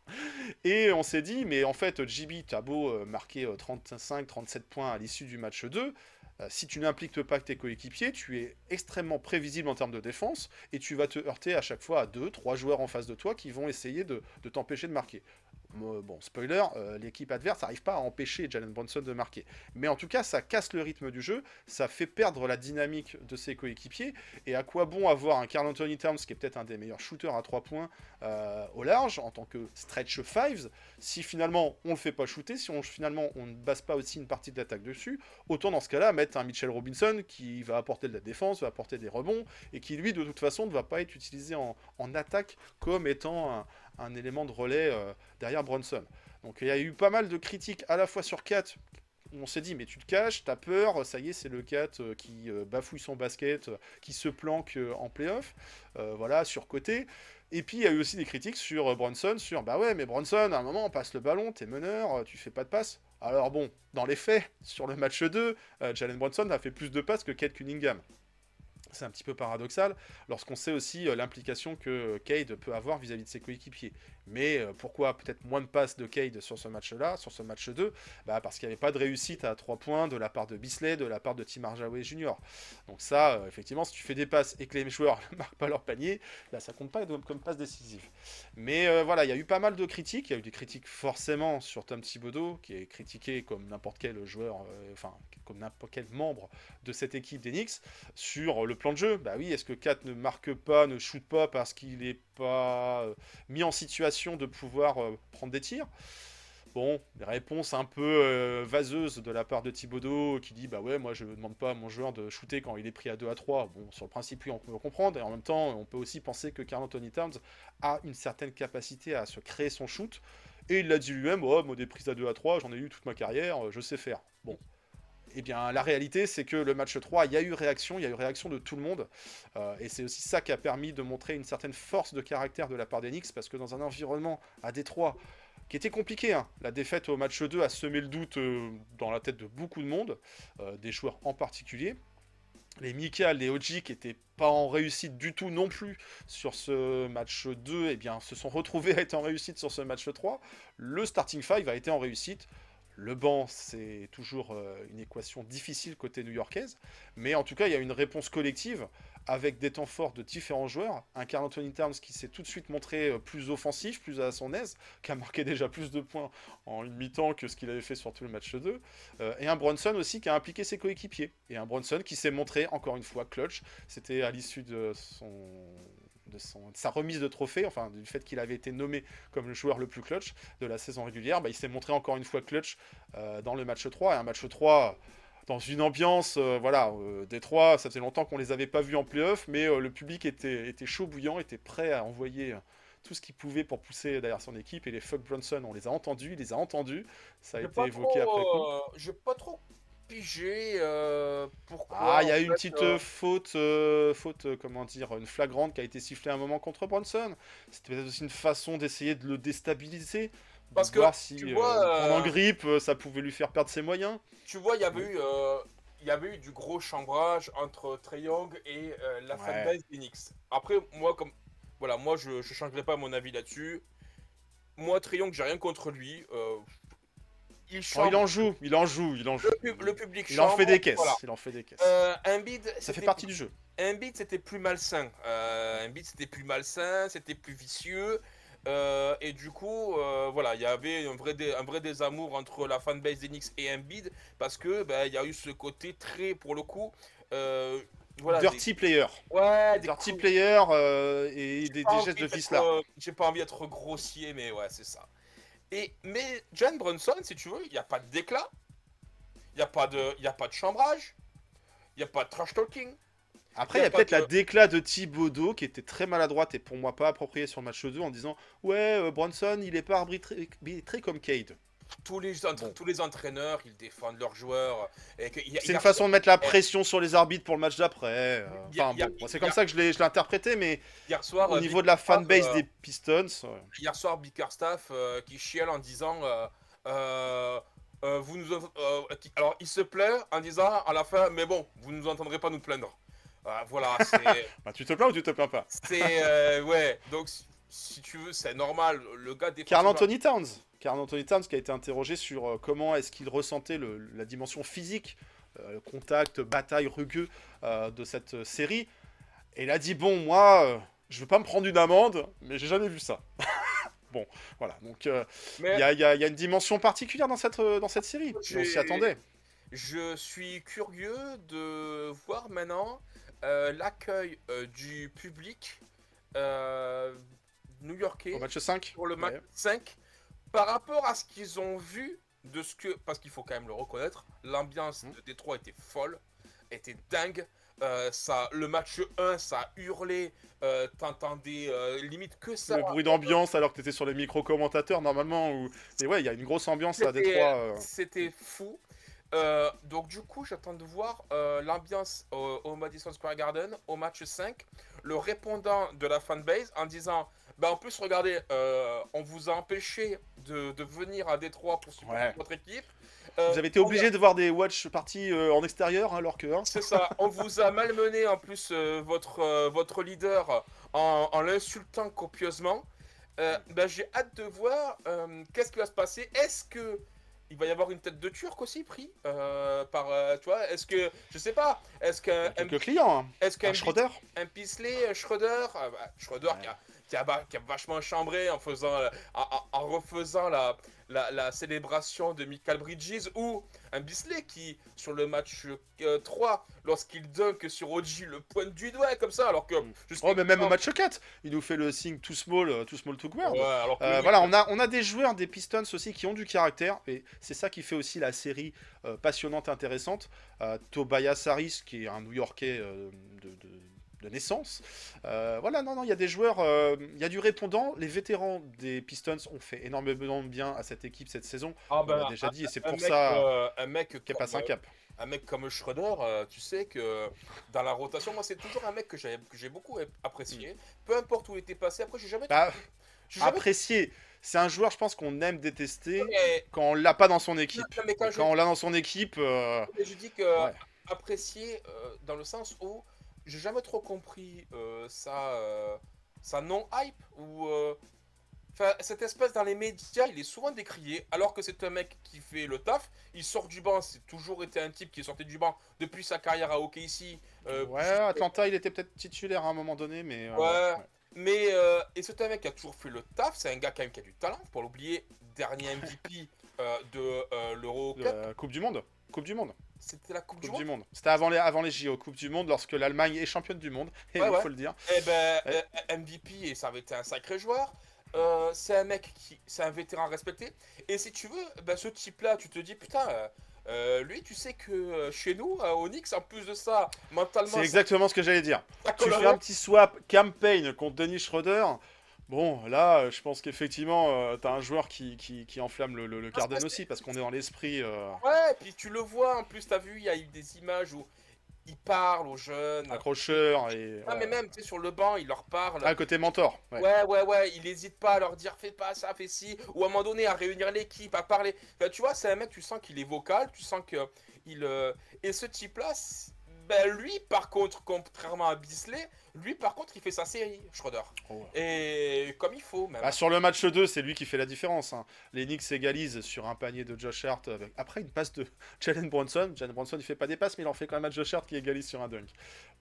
Et on s'est dit, mais en fait, JB, t'as beau marquer 35-37 points à l'issue du match 2. Si tu n'impliques pas tes coéquipiers, tu es extrêmement prévisible en termes de défense et tu vas te heurter à chaque fois à 2-3 joueurs en face de toi qui vont essayer de t'empêcher de marquer. Bon, spoiler, l'équipe adverse n'arrive pas à empêcher Jalen Brunson de marquer. Mais en tout cas, ça casse le rythme du jeu, ça fait perdre la dynamique de ses coéquipiers. Et à quoi bon avoir un Karl Anthony Towns, qui est peut-être un des meilleurs shooters à 3 points au large, en tant que stretch fives, si finalement on ne le fait pas shooter, si finalement on ne base pas aussi une partie de l'attaque dessus, autant dans ce cas-là mettre un Mitchell Robinson qui va apporter de la défense, va apporter des rebonds, et qui lui, de toute façon, ne va pas être utilisé en attaque comme étant un élément de relais derrière Brunson. Donc il y a eu pas mal de critiques à la fois sur Kat, où on s'est dit mais tu te caches, t'as peur, ça y est c'est le Kat qui bafouille son basket, qui se planque en playoff, voilà, surcoté. Et puis il y a eu aussi des critiques sur Brunson, sur bah ouais mais Brunson à un moment on passe le ballon, t'es meneur, tu fais pas de passe. Alors bon, dans les faits, sur le match 2, Jalen Brunson a fait plus de passes que Cade Cunningham. C'est un petit peu paradoxal lorsqu'on sait aussi l'implication que Cade peut avoir vis-à-vis de ses coéquipiers. Mais pourquoi peut-être moins de passes de Cade sur ce match-là, sur ce match 2 ? Parce qu'il n'y avait pas de réussite à 3 points de la part de Beasley, de la part de Tim Hardaway Jr. Donc ça, effectivement, si tu fais des passes et que les joueurs ne marquent pas leur panier, là, ça compte pas comme passe décisive. Mais voilà, il y a eu pas mal de critiques. Il y a eu des critiques forcément sur Tom Thibodeau, qui est critiqué comme n'importe quel joueur, comme n'importe quel membre de cette équipe des Knicks, sur le plan de jeu. Bah oui, est-ce que Kat ne marque pas, ne shoot pas parce qu'il n'est pas mis en situation de pouvoir prendre des tirs? Bon, des réponses un peu vaseuses de la part de Thibodeau qui dit bah ouais, moi je ne demande pas à mon joueur de shooter quand il est pris à 2 à 3. Bon, sur le principe, oui, on peut le comprendre. Et en même temps, on peut aussi penser que Karl Anthony Towns a une certaine capacité à se créer son shoot. Et il l'a dit lui-même, oh, moi des prises à 2 à 3, j'en ai eu toute ma carrière, je sais faire. Bon. Eh bien, la réalité, c'est que le match 3, il y a eu réaction de tout le monde. Et c'est aussi ça qui a permis de montrer une certaine force de caractère de la part des Knicks, parce que dans un environnement à Détroit, qui était compliqué, hein, la défaite au match 2 a semé le doute dans la tête de beaucoup de monde, des joueurs en particulier. Les Mika, les OG, qui n'étaient pas en réussite du tout non plus sur ce match 2, eh bien, se sont retrouvés à être en réussite sur ce match 3. Le starting five a été en réussite. Le banc, c'est toujours une équation difficile côté new-yorkaise, mais en tout cas, il y a une réponse collective avec des temps forts de différents joueurs. Un Karl Anthony Towns qui s'est tout de suite montré plus offensif, plus à son aise, qui a marqué déjà plus de points en une mi-temps que ce qu'il avait fait sur tout le match 2. Et un Brunson aussi qui a impliqué ses coéquipiers. Et un Brunson qui s'est montré, encore une fois, clutch. C'était à l'issue de sa remise de trophée, enfin du fait qu'il avait été nommé comme le joueur le plus clutch de la saison régulière, il s'est montré encore une fois clutch dans le match 3, et un match 3 dans une ambiance, Détroit, ça faisait longtemps qu'on les avait pas vus en play-off, mais le public était chaud bouillant, était prêt à envoyer tout ce qu'il pouvait pour pousser derrière son équipe, et les Fuck Brunson, on les a entendus, ça a été évoqué après coup. J'ai pas trop pigé pourquoi. Ah, il y a eu une petite faute, comment dire, une flagrante qui a été sifflée à un moment contre Brunson. C'était peut-être aussi une façon d'essayer de le déstabiliser, parce de voir que si tu vois, en grippe, ça pouvait lui faire perdre ses moyens. tu vois, il y avait eu du gros chambrage entre Trae Young et la fanbase des Knicks. Après, moi, moi, je changerai pas mon avis là-dessus. Moi, Trae Young, j'ai rien contre lui. Il en joue. Le public il en fait des caisses. Voilà. Il en fait des caisses. Embiid, ça fait partie du jeu. Embiid, c'était plus malsain. C'était plus vicieux. Et du coup, voilà, il y avait un vrai désamour entre la fanbase d'Enix et Embiid parce que ben, il y a eu ce côté très, pour le coup, euh, voilà, Dirty player. ouais, Dirty player et des gestes de vice-là. j'ai pas envie d'être grossier, mais ouais, c'est ça. Mais Jalen Brunson, si tu veux, il n'y a pas de déclat, il y a pas de chambrage, il n'y a pas de trash talking. Après, il y a peut-être la déclat de Thibodeau qui était très maladroite et pour moi pas appropriée sur le match 2 en disant ouais, Bronson, il est pas arbitré comme Cade. Tous les entraîneurs, ils défendent leurs joueurs. C'est une façon de mettre la pression sur les arbitres pour le match d'après. C'est comme ça que je l'ai interprété, mais hier soir, au niveau de la fanbase des Pistons... Hier soir, Bickerstaff qui chiale en disant... alors, il se plaint en disant à la fin, mais bon, vous ne nous entendrez pas nous plaindre. Voilà, c'est... Bah, tu te plains ou tu te plains pas? C'est... ouais, donc si tu veux, c'est normal. Le gars défend... Karl Anthony Towns qui a été interrogé sur comment est-ce qu'il ressentait la dimension physique, contact, bataille, rugueux de cette série. Et il a dit, bon, moi, je veux pas me prendre une amende, mais j'ai jamais vu ça. Bon, voilà, donc il y a une dimension particulière dans cette série, on s'y attendait. Je suis curieux de voir maintenant l'accueil du public new-yorkais au match 5 pour le match 5 par rapport à ce qu'ils ont vu de ce que... Parce qu'il faut quand même le reconnaître, l'ambiance de Détroit était folle, était dingue. Le match 1, ça a hurlé, t'entendais limite que ça. Le bruit d'ambiance alors que t'étais sur les micro-commentateurs normalement. Mais ouais, il y a une grosse ambiance à Détroit. C'était fou. Donc du coup, j'attends de voir l'ambiance au Madison Square Garden au match 5. Le répondant de la fanbase en disant... Bah en plus, regardez, on vous a empêché de venir à Détroit pour supporter votre équipe. Vous avez été obligé de voir des watch parties en extérieur alors que... Hein. C'est ça, on vous a malmené en plus votre leader en l'insultant copieusement. Bah, j'ai hâte de voir qu'est-ce qui va se passer. Est-ce que il va y avoir une tête de Turc aussi pris par... tu vois, est-ce que... Je sais pas. Est-ce qu'un... Quelques clients, hein. Est-ce qu'un Schroeder un Paisley, Schroeder... Schroeder qui a vachement chambré en refaisant la célébration de Michael Bridges, ou un Bisley qui, sur le match 3, lorsqu'il dunk sur OG, le pointe du doigt comme ça, alors que... mais même au match 4, il nous fait le signe too small to guard. Ouais, alors que voilà, on a des joueurs des Pistons aussi qui ont du caractère, et c'est ça qui fait aussi la série passionnante et intéressante. Tobias Harris, qui est un New-Yorkais de naissance. Voilà, non, il y a des joueurs, il y a du répondant. Les vétérans des Pistons ont fait énormément de bien à cette équipe cette saison. On l'a déjà dit, et c'est pour ça qu'il passe un cap. Un mec comme Schroeder, tu sais que dans la rotation, moi c'est toujours un mec que j'ai beaucoup apprécié. Peu importe où il était passé, après j'ai jamais... Apprécié. C'est un joueur, je pense, qu'on aime détester quand on l'a pas dans son équipe. Quand on l'a dans son équipe... Je dis que apprécié dans le sens où j'ai jamais trop compris sa non-hype ou... cette espèce dans les médias, il est souvent décrié, alors que c'est un mec qui fait le taf. Il sort du banc, c'est toujours été un type qui est sorti du banc depuis sa carrière à OKC. Atlanta, il était peut-être titulaire à un moment donné, mais... Mais et c'est un mec qui a toujours fait le taf. C'est un gars quand même qui a du talent. Pour l'oublier, dernier MVP de l'Euro Cup. Coupe du Monde. C'était la Coupe du Monde. C'était avant les JO, Coupe du Monde, lorsque l'Allemagne est championne du monde. Il faut le dire. Et MVP, et ça avait été un sacré joueur. C'est un mec c'est un vétéran respecté. Et si tu veux, ce type-là, tu te dis, putain, lui, tu sais que chez nous, à Onyx, en plus de ça, mentalement... C'est exactement ce que j'allais dire. Tu fais un petit swap campaign contre Dennis Schroeder. Bon, là, je pense qu'effectivement, t'as un joueur qui enflamme le Garden aussi, parce qu'on est dans l'esprit... Ouais, puis tu le vois, en plus, t'as vu, il y a eu des images où il parle aux jeunes. Accrocheur et... mais même, tu sais, sur le banc, il leur parle. Côté mentor. Ouais, il hésite pas à leur dire, fais pas ça, fais ci. Ou à un moment donné, à réunir l'équipe, à parler. Enfin, tu vois, c'est un mec, tu sens qu'il est vocal, tu sens que... Et ce type-là, lui, par contre, contrairement à Bisley, lui, par contre, il fait sa série, Schroeder. Et comme il faut, même. Sur le match 2, c'est lui qui fait la différence. Hein. Les Knicks égalisent sur un panier de Josh Hart. Après une passe de Jalen Brunson. Jalen Brunson, il fait pas des passes, mais il en fait quand même à Josh Hart qui égalise sur un dunk. Bon,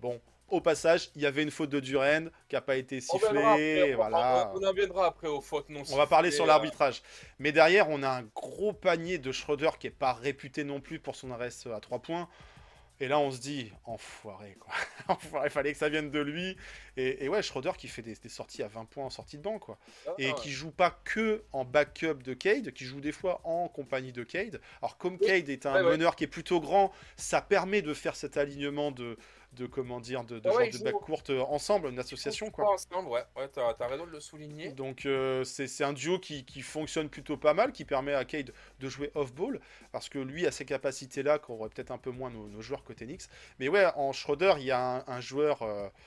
Au passage, il y avait une faute de Duren qui n'a pas été sifflée. On en viendra après aux fautes non On va parler sifflées, sur l'arbitrage. Mais derrière, on a un gros panier de Schroeder qui n'est pas réputé non plus pour son arrest à 3 points. Et là, on se dit, enfoiré, quoi. Enfoiré, il fallait que ça vienne de lui. Et ouais, Schroeder qui fait des sorties à 20 points en sortie de banc, quoi. Et qui joue pas que en backup de Cade, qui joue des fois en compagnie de Cade. Alors, comme Cade est un meneur qui est plutôt grand, ça permet de faire cet alignement de comment dire, de genre de backcourt ensemble, une association, quoi. Ensemble, ouais, t'as raison de le souligner. Donc c'est un duo qui fonctionne plutôt pas mal, qui permet à Cade de jouer off-ball, parce que lui a ces capacités-là qu'auraient peut-être un peu moins nos joueurs côté Knicks. Mais ouais, en Schroeder, il y a un joueur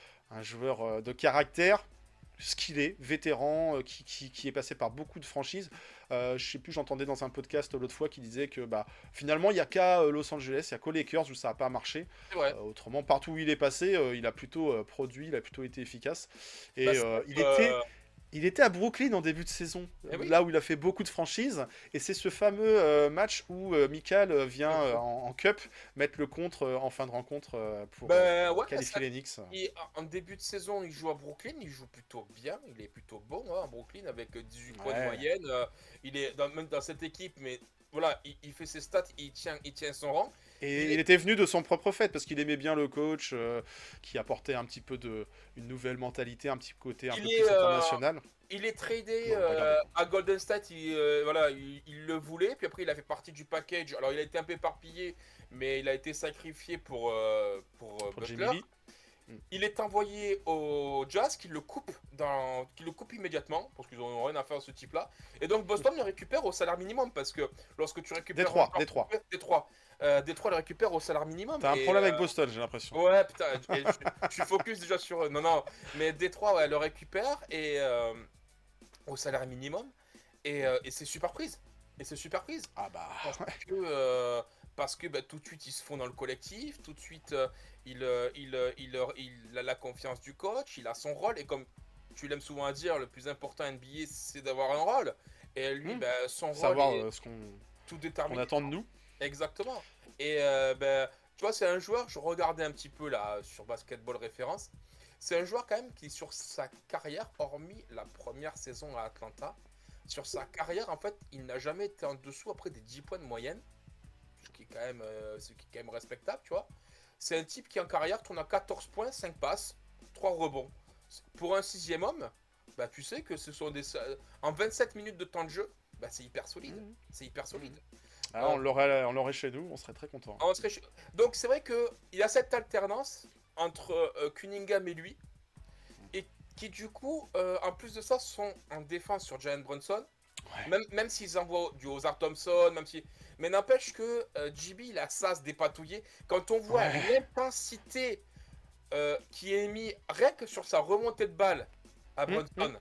de caractère, skillé, vétéran, qui est passé par beaucoup de franchises. Je sais plus, j'entendais dans un podcast l'autre fois qui disait que finalement il n'y a qu'à Los Angeles, il n'y a qu'aux Lakers où ça n'a pas marché. Autrement, partout où il est passé, il a plutôt produit, il a plutôt été efficace. Et il était à Brooklyn en début de saison, là où il a fait beaucoup de franchises. Et c'est ce fameux match où Mikal vient en Cup mettre le contre en fin de rencontre pour qualifier les Knicks. En début de saison, il joue à Brooklyn, il joue plutôt bien, il est plutôt bon à Brooklyn avec 18 points de moyenne. Il est même dans cette équipe, mais voilà, il fait ses stats, il tient son rang. Et il était venu de son propre fait, parce qu'il aimait bien le coach, qui apportait un petit peu une nouvelle mentalité, un petit côté un peu plus international. Il est tradé à Golden State, il le voulait, puis après il a fait partie du package. Alors il a été un peu éparpillé, mais il a été sacrifié pour Butler. Il est envoyé au Jazz qui le coupe immédiatement parce qu'ils n'ont rien à faire à ce type-là. Et donc Boston le récupère au salaire minimum parce que lorsque tu récupères Détroit le récupère au salaire minimum. T'as un problème avec Boston, j'ai l'impression. Ouais, putain, je suis focus déjà sur eux. Non, mais Détroit le récupère et au salaire minimum et c'est super prise. Ah bah. Parce que tout de suite ils se font dans le collectif, tout de suite il a la confiance du coach, il a son rôle et comme tu l'aimes souvent à dire, le plus important à NBA c'est d'avoir un rôle et lui son rôle savoir ce tout déterminé. On attend de nous. Exactement. Et tu vois, c'est un joueur, je regardais un petit peu là sur Basketball Référence, c'est un joueur quand même qui sur sa carrière, hormis la première saison à Atlanta, sur sa carrière en fait il n'a jamais été en dessous après des 10 points de moyenne. Ce qui est quand même respectable, tu vois. C'est un type qui en carrière tourne à 14 points, 5 passes, 3 rebonds. Pour un sixième homme, tu sais que ce sont en 27 minutes de temps de jeu, c'est hyper solide. C'est hyper solide. Ah, on l'aurait chez nous, on serait très content. Donc c'est vrai qu'il y a cette alternance entre Cunningham et lui, et qui du coup, en plus de ça, sont en défense sur Jalen Brunson. Ouais. Même s'ils envoient du Ozar Thompson, mais n'empêche que JB il a ça à se dépatouiller. Quand on voit l'intensité qui est mise rien que sur sa remontée de balle à Brunson,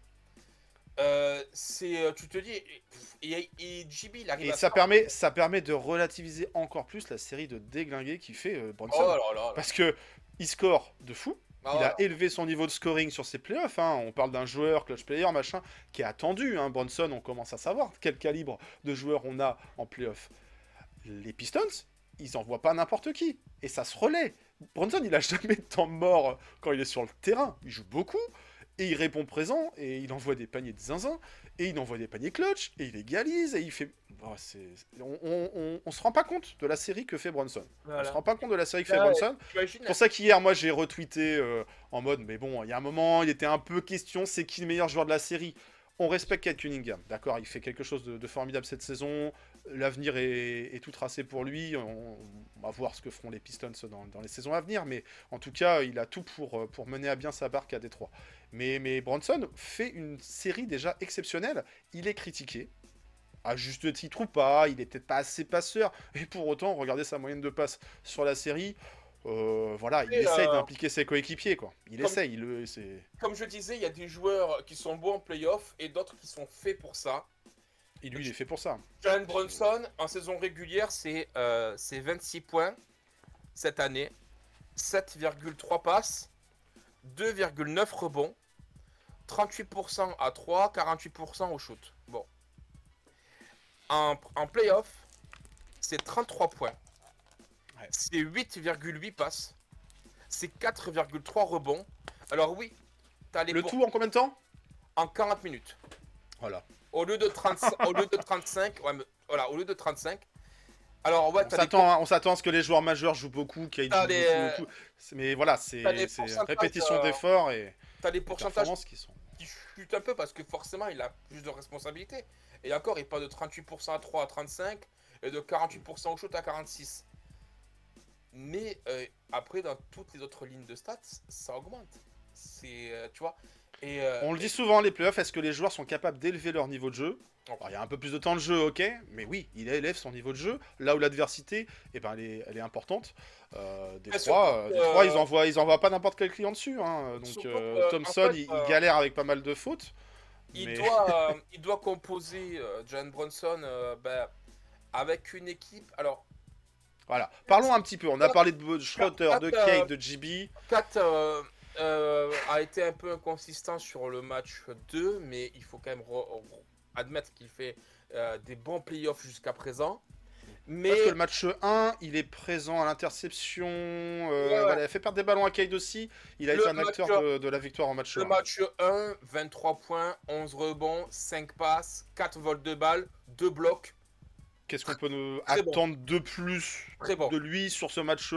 tu te dis et JB il arrive et ça permet de relativiser encore plus la série de déglingués qui fait Brunson. Parce que il score de fou. Il a élevé son niveau de scoring sur ses playoffs. On parle d'un joueur clutch player, machin, qui est attendu. Brunson, on commence à savoir quel calibre de joueur on a en playoffs. Les Pistons, ils envoient pas n'importe qui. Et ça se relaie. Brunson, il a jamais de temps mort quand il est sur le terrain. Il joue beaucoup. Et il répond présent. Et il envoie des paniers de zinzin. Et il envoie des paniers clutch. Et il égalise. Et il fait... on se rend pas compte de la série que fait Brunson. On se rend pas compte de la série que fait Brunson. C'est pour ça qu'hier, moi, j'ai retweeté en mode, mais bon, il y a un moment, il était un peu question, c'est qui le meilleur joueur de la série? On respecte Cade Cunningham, d'accord, il fait quelque chose de formidable cette saison. L'avenir est tout tracé pour lui. On va voir ce que feront les Pistons dans les saisons à venir, mais en tout cas, il a tout pour mener à bien sa barque à Détroit. Mais Brunson fait une série déjà exceptionnelle. Il est critiqué. À juste titre ou pas, il est peut-être pas assez passeur, et pour autant, regardez sa moyenne de passes sur la série, il essaye d'impliquer ses coéquipiers, quoi. Comme je disais, il y a des joueurs qui sont bons en playoff, et d'autres qui sont faits pour ça. Et lui, il est fait pour ça. Jalen Brunson, en saison régulière, c'est 26 points cette année, 7,3 passes, 2,9 rebonds, 38% à 3, 48% au shoot. Bon. En playoff, c'est 33 points. Ouais. C'est 8,8 passes. c'est 4,3 rebonds. Alors oui, t'as les Le tout en combien de temps? en 40 minutes. Voilà. Au lieu de 35, au lieu de 35, ouais, voilà, au lieu de 35. Alors ouais, On s'attend à ce que les joueurs majeurs jouent beaucoup, qu'ils jouent t'as beaucoup les, et tout. Mais voilà, t'as les c'est pourcentages, répétition d'efforts et t'as les des pourcentages performances qui sont. qui chutent un peu parce que forcément il a plus de responsabilités. Et encore, il passe de 38% à 3 à 35 et de 48% au shoot à 46. Mais après, dans toutes les autres lignes de stats, ça augmente. C'est, tu vois. Et On le dit souvent, les playoffs, est-ce que les joueurs sont capables d'élever leur niveau de jeu? oh, Alors, il y a un peu plus de temps de jeu, ok, mais oui, il élève son niveau de jeu, là où l'adversité, eh ben, elle est importante. Détroit, ils envoient pas n'importe quel client dessus, hein. Donc surtout que, Thompson, en fait, il galère avec pas mal de fautes. Mais il doit composer Jalen Brunson ben, avec une équipe. Alors, voilà, parlons un petit peu. On a parlé de Schroeder, Kat, de Kate, de GB. Kat a été un peu inconsistant sur le match 2, mais il faut quand même admettre qu'il fait des bons playoffs jusqu'à présent. Mais Parce que le match 1, il est présent à l'interception. ouais. Voilà, il a fait perdre des ballons à Cade aussi. Il a Le été un match- acteur de la victoire en match le 1. match 1, 23 points, 11 rebonds, 5 passes, 4 vols de balles, 2 blocs. Qu'est-ce qu'on peut nous Très bon. attendre de plus Très bon. de lui sur ce match 1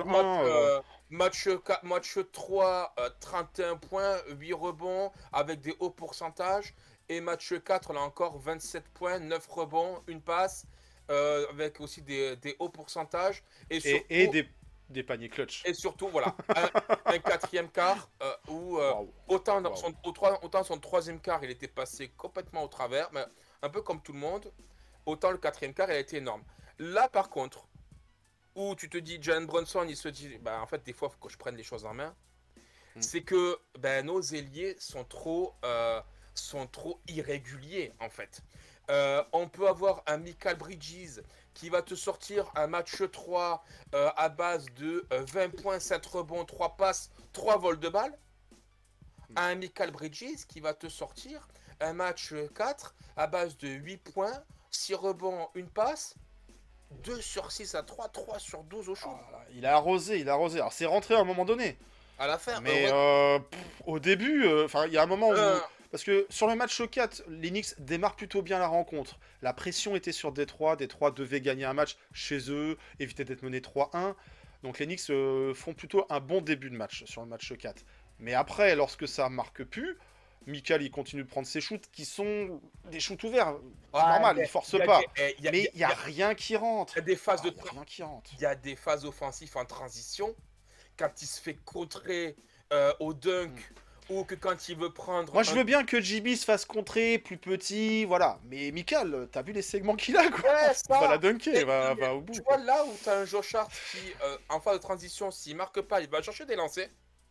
Match 3, 31 points, 8 rebonds avec des hauts pourcentages. Et match 4, là encore, 27 points, 9 rebonds, une passe, avec aussi des hauts pourcentages. Et surtout, et des paniers clutch. et surtout voilà, un quatrième quart où Waouh. autant, Wow. autant son troisième quart, il était passé complètement au travers, mais un peu comme tout le monde, autant le quatrième quart, il a été énorme. Là, par contre, où tu te dis, Jalen Brunson, il se dit, bah, en fait, des fois, il faut que je prenne les choses en main. C'est que ben, nos ailiers sont trop irréguliers, en fait. On peut avoir un Mikal Bridges qui va te sortir un match 3 à base de 20 points, 7 rebonds, 3 passes, 3 vols de balles. Un Mikal Bridges qui va te sortir un match 4 à base de 8 points, 6 rebonds, 1 passe, 2 sur 6 à 3, 3 sur 12 au shoot. Il a arrosé, il a arrosé. Alors c'est rentré à un moment donné. À la fin, Mais au début, il y a un moment où... Parce que sur le match 4, les Knicks démarrent plutôt bien la rencontre. La pression était sur Détroit. Détroit devait gagner un match chez eux, éviter d'être mené 3-1. Donc les Knicks font plutôt un bon début de match sur le match 4. Mais après, lorsque ça marque plus, Mikal il continue de prendre ses shoots qui sont des shoots ouverts. C'est normal, il force pas. Mais il n'y a rien qui rentre. Il y a des phases Il y a rien qui rentre. il y a des phases offensives en transition. Quand il se fait contrer au dunk ou que quand il veut prendre. Moi, je veux bien que JB se fasse contrer, plus petit, voilà. Mais Mikal, t'as vu les segments qu'il a, quoi. Ouais, ça. Va la dunker, va au bout. Tu vois, là où t'as un Josh Hart qui, en phase de transition, s'il marque pas, il va chercher des lancers.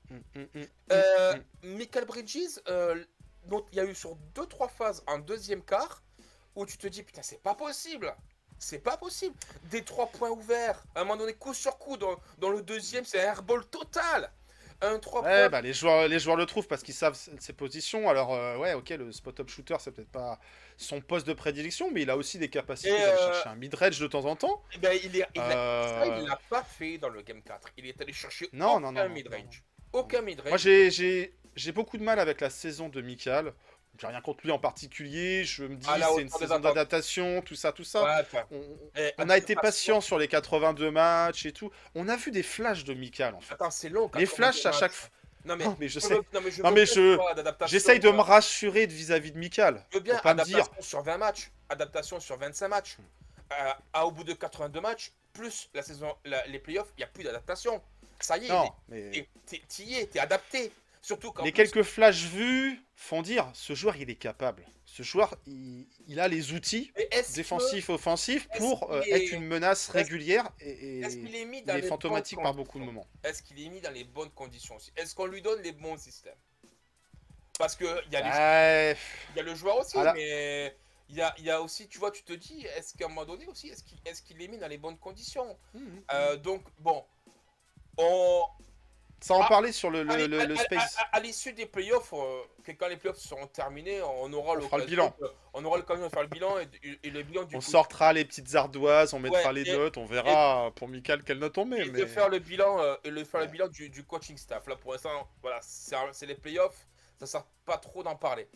Mikal Bridges, donc il y a eu sur 2-3 phases en deuxième quart où tu te dis, putain, c'est pas possible. C'est pas possible. Des 3 points ouverts, à un moment donné, coup sur coup, dans le deuxième, c'est un airball total. Un 3 Ouais, points. bah les joueurs le trouvent parce qu'ils savent ses positions. Alors, ouais, ok, le spot-up shooter, c'est peut-être pas son poste de prédilection, mais il a aussi des capacités d'aller chercher un mid-range de temps en temps. Eh ben, ça, il l'a pas fait dans le Game 4. Il est allé chercher aucun mid-range. Aucun mid-range. Moi, j'ai beaucoup de mal avec la saison de Mikal. J'ai rien contre lui en particulier. Je me dis, c'est une saison d'adaptation, tout ça. Ouais, on a été patient sur les 82 matchs et tout. On a vu des flashs de Mikal, en fait. Attends, c'est long. Les flashs à chaque fois. Non, mais, Non, mais je sais. je j'essaye de me rassurer vis-à-vis de Mikal. Je veux bien pour pas adaptation me dire... sur 20 matchs, adaptation sur 25 matchs. Au bout de 82 matchs, plus la saison, les playoffs, il n'y a plus d'adaptation. Ça y est, non, mais... t'y es, t'es adapté. Surtout quand les quelques flashs vus font dire, ce joueur, il est capable. Ce joueur, il a les outils défensifs, offensifs pour être une menace régulière et il est fantomatique par beaucoup de moments. Est-ce qu'il est mis dans les bonnes conditions aussi? Est-ce qu'on lui donne les bons systèmes? Parce que il y a le joueur aussi, mais il y a aussi, tu vois, tu te dis, est-ce qu'à un moment donné aussi, est-ce qu'il est mis dans les bonnes conditions? Donc, bon, Ça en Ah, parlait sur le Space. à l'issue des playoffs, quand les playoffs seront terminés, on aura On fera le l'occasion bilan. on aura l'occasion de faire le bilan et le bilan du On coup. sortira les petites ardoises, on mettra Ouais, les notes, on verra pour Michael quelle note on met. et Mais de faire le bilan le Ouais. bilan du coaching staff. Là pour l'instant, voilà, c'est les playoffs, ça sert pas trop d'en parler.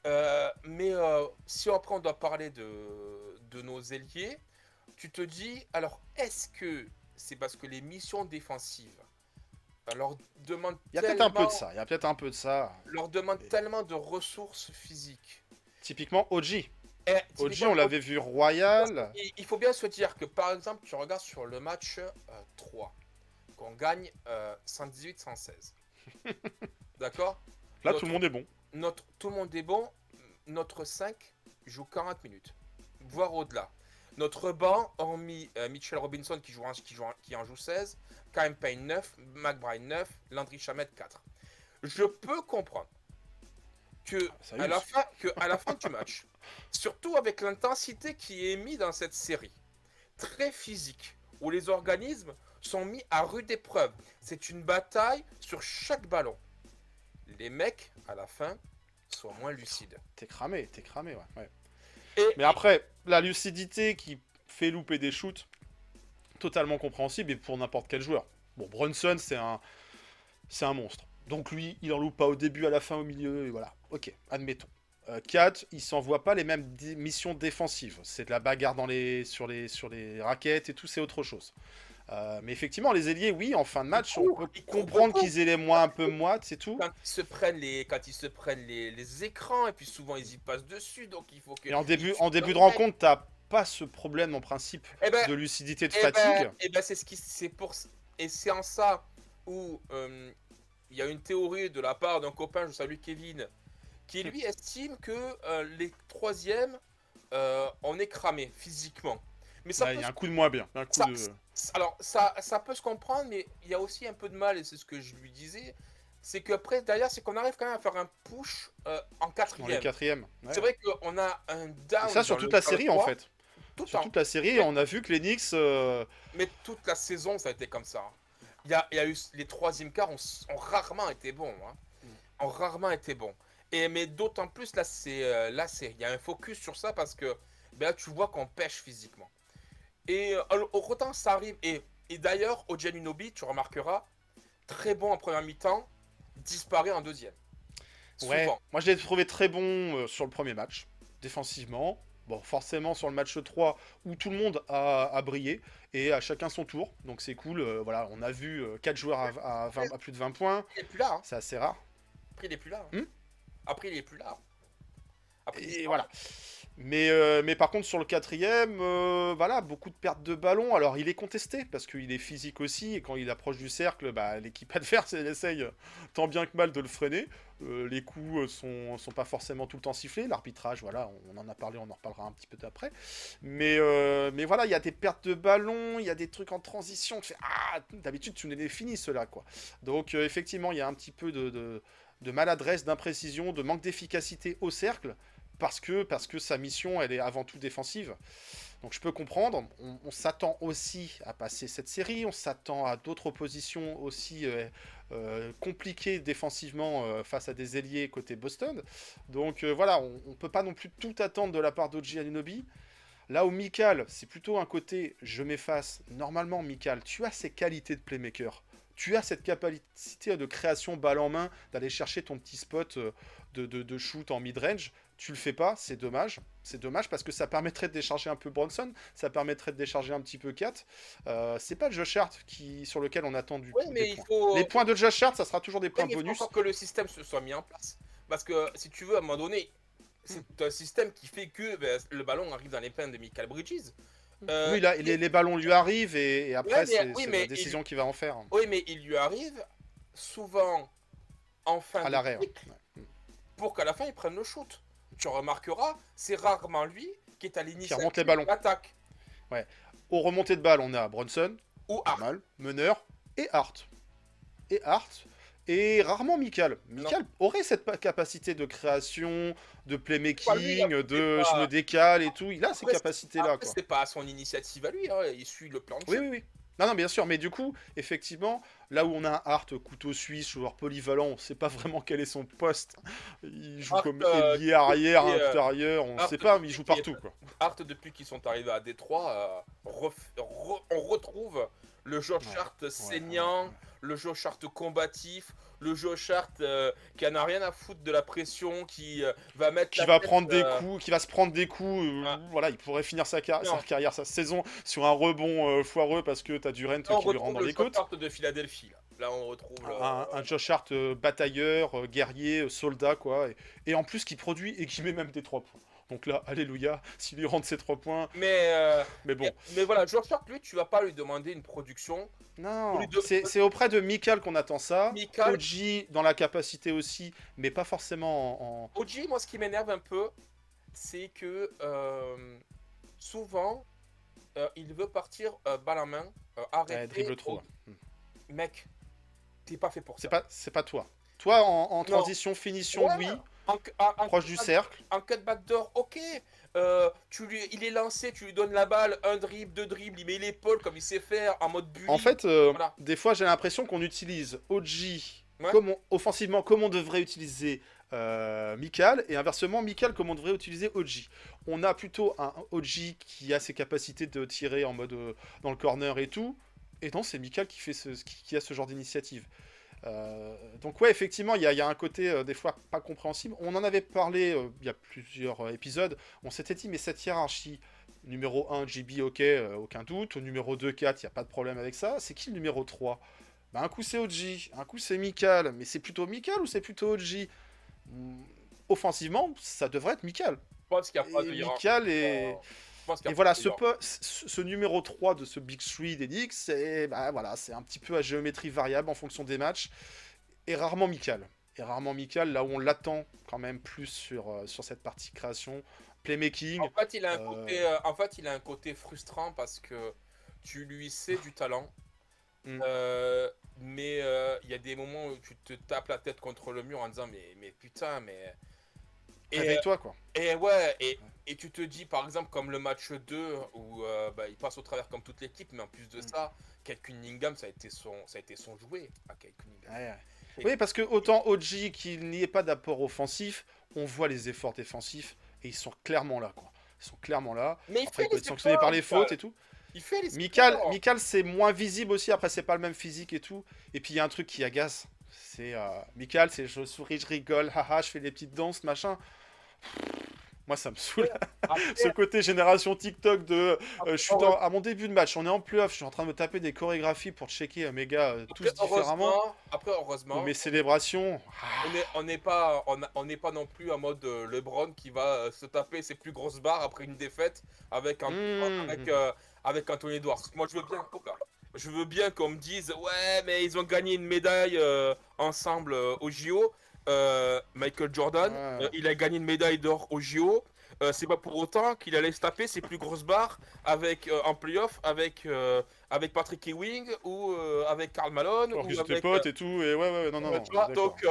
Mais si après on doit parler de nos ailiers, tu te dis, alors est-ce que c'est parce que les missions défensives leur demandent il y a peut-être un peu de tellement, ça. Il y a peut-être un peu de ça. leur demandent Mais- tellement de ressources physiques? Typiquement OG. Et OG, typiquement, on l'avait vu Royal. il faut bien se dire que par exemple, tu regardes sur le match 3, qu'on gagne 118-116. D'accord? Là, Notre- tout le monde est bon. tout le monde est bon. Notre 5 joue 40 minutes, voire au-delà. Notre banc, hormis Mitchell Robinson qui en joue 16, Kyle Payne 9, McBride 9, Landry Shamet 4. Je peux comprendre que Ça à la fin du match, surtout avec l'intensité qui est mise dans cette série, très physique, où les organismes sont mis à rude épreuve. C'est une bataille sur chaque ballon. Les mecs, à la fin, soient moins lucides. T'es cramé, ouais. Ouais. Et, Mais après, la lucidité qui fait louper des shoots, totalement compréhensible et pour n'importe quel joueur. Bon, Brunson, c'est un monstre. Donc lui, il en loupe pas au début, à la fin, au milieu, et voilà. Ok, admettons. Kat, il s'envoie pas les mêmes missions défensives. C'est de la bagarre sur les raquettes et tout, c'est autre chose. Mais effectivement, les ailiers, oui, en fin de match, on peut ils courent comprendre beaucoup. qu'ils aient les moins un peu moites, c'est tout. quand ils se prennent les écrans, et puis souvent ils y passent dessus, donc il faut que... Et en début ils- de rencontre, t'as pas ce problème en principe Eh ben, de lucidité, de eh ben, fatigue. eh ben, et c'est en ça où il y a une théorie de la part d'un copain, je salue Kevin, qui lui estime que les troisièmes, on est cramé physiquement. Mais ça Là, peut il y a un coup de moins bien. Un coup ça, de... alors, ça peut se comprendre, mais il y a aussi un peu de mal, et c'est ce que je lui disais, c'est qu'après, derrière, c'est qu'on arrive quand même à faire un push en Dans les quatrième. quatrièmes. Ouais. C'est vrai qu'on a un down Et ça, sur dans toute le la série, en 3, fait. tout le Sur temps. toute la série, on a vu que les Knicks... Mais toute la saison, ça a été comme ça. Il y a eu les troisièmes quarts ont rarement été bons. Hein. Ont rarement été bons. Mais d'autant plus, là, il y a un focus sur ça parce que ben, là, tu vois qu'on pêche physiquement. Et autant ça arrive. Et d'ailleurs, OG Anunoby, tu remarqueras, très bon en première mi-temps, disparaît en deuxième. Ouais, Souvent. moi je l'ai trouvé très bon sur le premier match, défensivement. Bon, forcément sur le match 3, où tout le monde a brillé, et à chacun son tour, donc c'est cool. Voilà, on a vu 4 joueurs à plus de 20 points, Il est plus là. Hein. c'est assez rare. Après, il est plus là. Hein. Hmm. Après, il est plus là. Après, il Et disparaît. voilà. Mais par contre, sur le quatrième, voilà, beaucoup de pertes de ballon. Alors, il est contesté parce qu'il est physique aussi. Et quand il approche du cercle, bah, l'équipe adverse, elle essaye tant bien que mal de le freiner. Les coups sont pas forcément tout le temps sifflés. L'arbitrage, voilà, on en a parlé, on en reparlera un petit peu après. Mais voilà, il y a des pertes de ballon, il y a des trucs en transition. Tu fais, ah, d'habitude, tu les finis, ceux-là, quoi. Donc, effectivement, il y a un petit peu de maladresse, d'imprécision, de manque d'efficacité au cercle. Parce que sa mission, elle est avant tout défensive. Donc je peux comprendre. On s'attend aussi à passer cette série. On s'attend à d'autres oppositions aussi compliquées défensivement face à des ailiers côté Boston. Donc voilà, on ne peut pas non plus tout attendre de la part d'OG Anunoby. Là où Mikal, c'est plutôt un côté je m'efface. Normalement, Mikal, tu as ces qualités de playmaker. Tu as cette capacité de création balle en main, d'aller chercher ton petit spot de shoot en mid-range. Tu le fais pas, c'est dommage. C'est dommage parce que ça permettrait de décharger un peu Bronson, ça permettrait de décharger un petit peu Kat. C'est pas le Josh Hart sur lequel on attend du Oui, tout mais des il points. faut. Les points de Josh Hart, ça sera toujours des Oui, points mais il faut bonus. encore que le système se soit mis en place. Parce que si tu veux, à un moment donné, c'est un système qui fait que le ballon arrive dans les pains de Michael Bridges. Oui, là, les ballons lui arrivent et après, Ouais, c'est la décision qu'il va en faire. Oui, mais il lui arrive souvent en fin À de l'arrêt. cycle Ouais. pour qu'à la fin il prenne le shoot. Tu remarqueras, c'est rarement lui qui est à l'initiative remonte les ballons. de l'attaque. Aux remontées de balles, on a Bronson, Ou pas Hart. mal, meneur, et Hart. Et rarement Mikal. Mikal aurait cette capacité de création, de playmaking, lui, après, de c'est pas- je me décale et tout. Il a ces Après, capacités-là, Après, quoi. c'est pas à son initiative à lui, hein. Il suit le plan de Oui, jeu. oui, oui. Non, non, bien sûr, mais du coup, effectivement, là où on a un Hart, couteau suisse, joueur polyvalent, on sait pas vraiment quel est son poste. Il joue Hart, comme ailier arrière, depuis, intérieur, on Hart, sait pas, mais il depuis joue qu'il est- partout, quoi. Hart, depuis qu'ils sont arrivés à Détroit, on retrouve le Josh Ouais, Hart ouais, saignant, le Josh Hart combatif, le Josh Hart qui en a rien à foutre de la pression, qui va mettre Qui la va tête. prendre des coups, qui va se prendre des coups, Ah, voilà, il pourrait finir sa non, carrière, sa saison sur un rebond foireux parce que t'as Durant là, on qui lui rentre retrouve dans le les Josh côtes. Hart de Philadelphie. Là, on retrouve Un Josh Hart batailleur, guerrier, soldat, quoi. Et en plus, qui produit et qui met même des 3 points. Donc là, alléluia, s'il lui rentre ses 3 points. Mais, Mais bon, mais voilà, Josh Hart, lui, tu vas pas lui demander une production. non, Lui de- c'est auprès de Mikal qu'on attend ça. Mikal, OG dans la capacité aussi, mais pas forcément en... OG, moi, ce qui m'énerve un peu, c'est que souvent, il veut partir balle en main, arrêter. dribble trop. Ouais. Mec, t'es pas fait pour ça. C'est pas toi. Toi, en Non. transition, finition, Ouais, oui, en proche du cercle. En cut backdoor, ok. Il est lancé, tu lui donnes la balle, un dribble, deux dribbles, il met l'épaule comme il sait faire, en mode bully. En fait, Voilà. des fois, j'ai l'impression qu'on utilise OG Ouais. offensivement comme on devrait utiliser Mikal, et inversement, Mikal comme on devrait utiliser OG. On a plutôt un OG qui a ses capacités de tirer en mode dans le corner et tout, et non, c'est Mikal qui a ce genre d'initiative. Donc ouais, effectivement, il y a un côté des fois pas compréhensible. On en avait parlé il y a plusieurs épisodes. On s'était dit, mais cette hiérarchie, numéro 1, GB, ok, aucun doute. Au numéro 2, 4, il n'y a pas de problème avec ça. C'est qui le numéro 3? Bah, un coup c'est OG, un coup c'est Mikal. Mais c'est plutôt Mikal ou c'est plutôt OG? Offensivement, ça devrait être Mikal. Je pense qu'il n'y a pas de Et hiérarchie. Mikal est... Je pense qu'il y a Et pas voilà, de hiérarchie. ce numéro 3 de ce Big 3 des Knicks, c'est voilà, un petit peu à géométrie variable en fonction des matchs, et rarement Mikal. Et rarement Mikal, là où on l'attend quand même plus sur cette partie création, playmaking. En fait, il a un côté frustrant parce que tu lui sais du talent. Mm. Mais il y a des moments où tu te tapes la tête contre le mur en disant mais putain, mais. Et, Réveille-toi, quoi. et ouais, et tu te dis par exemple comme le match 2 où il passe au travers comme toute l'équipe, mais en plus de ça, Kate Cunningham, ça a été son jouet à Kate Cunningham. Ouais, ouais. Oui, parce que autant OG qu'il n'y ait pas d'apport offensif, on voit les efforts défensifs, et ils sont clairement là, quoi. Ils sont clairement là. Mais il Après, fait il peut les être sanctionné par les efforts, fautes et tout. Il fait les Mikal, efforts. c'est moins visible aussi, après c'est pas le même physique et tout. Et puis il y a un truc qui agace, c'est Mikal, c'est je souris, je rigole, haha, je fais des petites danses, machin. Moi ça me saoule. Après, Ce côté génération TikTok de je suis heureusement, à mon début de match, on est en playoff, je suis en train de me taper des chorégraphies pour checker mes gars tous différemment. heureusement, Ou mes célébrations. on n'est pas non plus en mode LeBron qui va se taper ses plus grosses barres après une défaite avec, avec Anthony Edwards. Moi, je veux bien qu'on me dise ouais, mais ils ont gagné une médaille ensemble au JO. Michael Jordan, Ouais. il a gagné une médaille d'or au JO. C'est pas pour autant qu'il allait se taper ses plus grosses barres en playoff avec Patrick Ewing ou avec Karl Malone Alors ou que j'étais avec pote et tout, et ouais, non, tu vois, d'accord. donc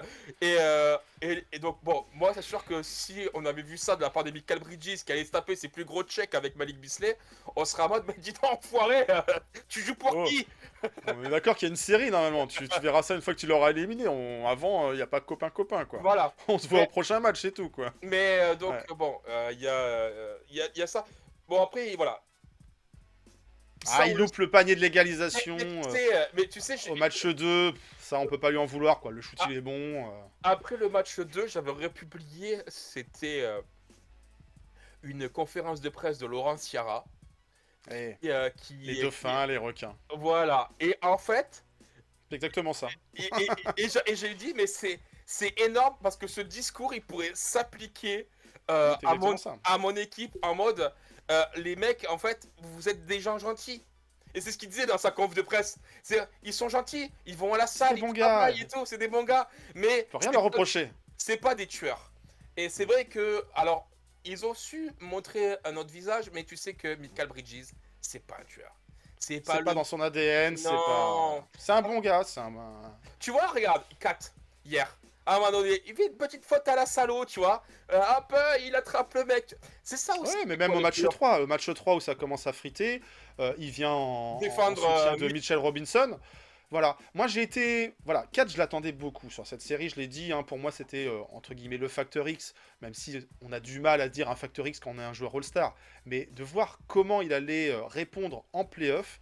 et donc bon, moi c'est sûr que si on avait vu ça de la part de Mikal Bridges qui allait se taper ses plus gros checks avec Malik Beasley, on serait en mode mais dis donc enfoiré, tu joues pour Oh. qui? On est d'accord qu'il y a une série normalement, tu verras ça une fois que tu l'auras éliminé. Avant, il n'y a pas copain-copain, quoi. Voilà. On se voit Mais- au prochain match, c'est tout, quoi. Mais donc Ouais. bon, il y a ça. Bon après voilà. Ça, Ah, il loupe le panier de l'égalisation mais tu sais, au match 2, ça on peut pas lui en vouloir, quoi. Le shoot il est bon. après le match 2, j'avais republié, c'était une conférence de presse de Laurent Ciara Eh, qui les dauphins, les requins. voilà. Et en fait, C'est exactement ça. et j'ai dit, mais c'est énorme parce que ce discours, il pourrait s'appliquer C'est à, exactement ça. à mon équipe en mode, les mecs, en fait, vous êtes des gens gentils. Et c'est ce qu'il disait dans sa conf de presse. Ils sont gentils, ils vont à la salle, des bons ils gars. travaillent et tout, c'est des bons gars. Mais Faut rien leur reprocher. c'est pas des tueurs. Et c'est vrai que, alors, ils ont su montrer un autre visage, mais tu sais que Mikal Bridges, c'est pas un tueur. C'est pas C'est pas dans son ADN, c'est Non. pas. C'est un bon gars, c'est un. Tu vois, regarde, Kat, hier, À un moment donné, il fait une petite faute à la salaud, tu vois. Hop, il attrape le mec. C'est ça aussi. Ouais, mais même quoi, au les match playoffs. 3, au match 3 où ça commence à friter, il vient en Défendre soutien de Mitchell Robinson. Voilà, moi j'ai été. Voilà, 4, je l'attendais beaucoup sur cette série, je l'ai dit, hein, pour moi c'était entre guillemets le facteur X, même si on a du mal à dire un facteur X quand on est un joueur All-Star. Mais de voir comment il allait répondre en playoff,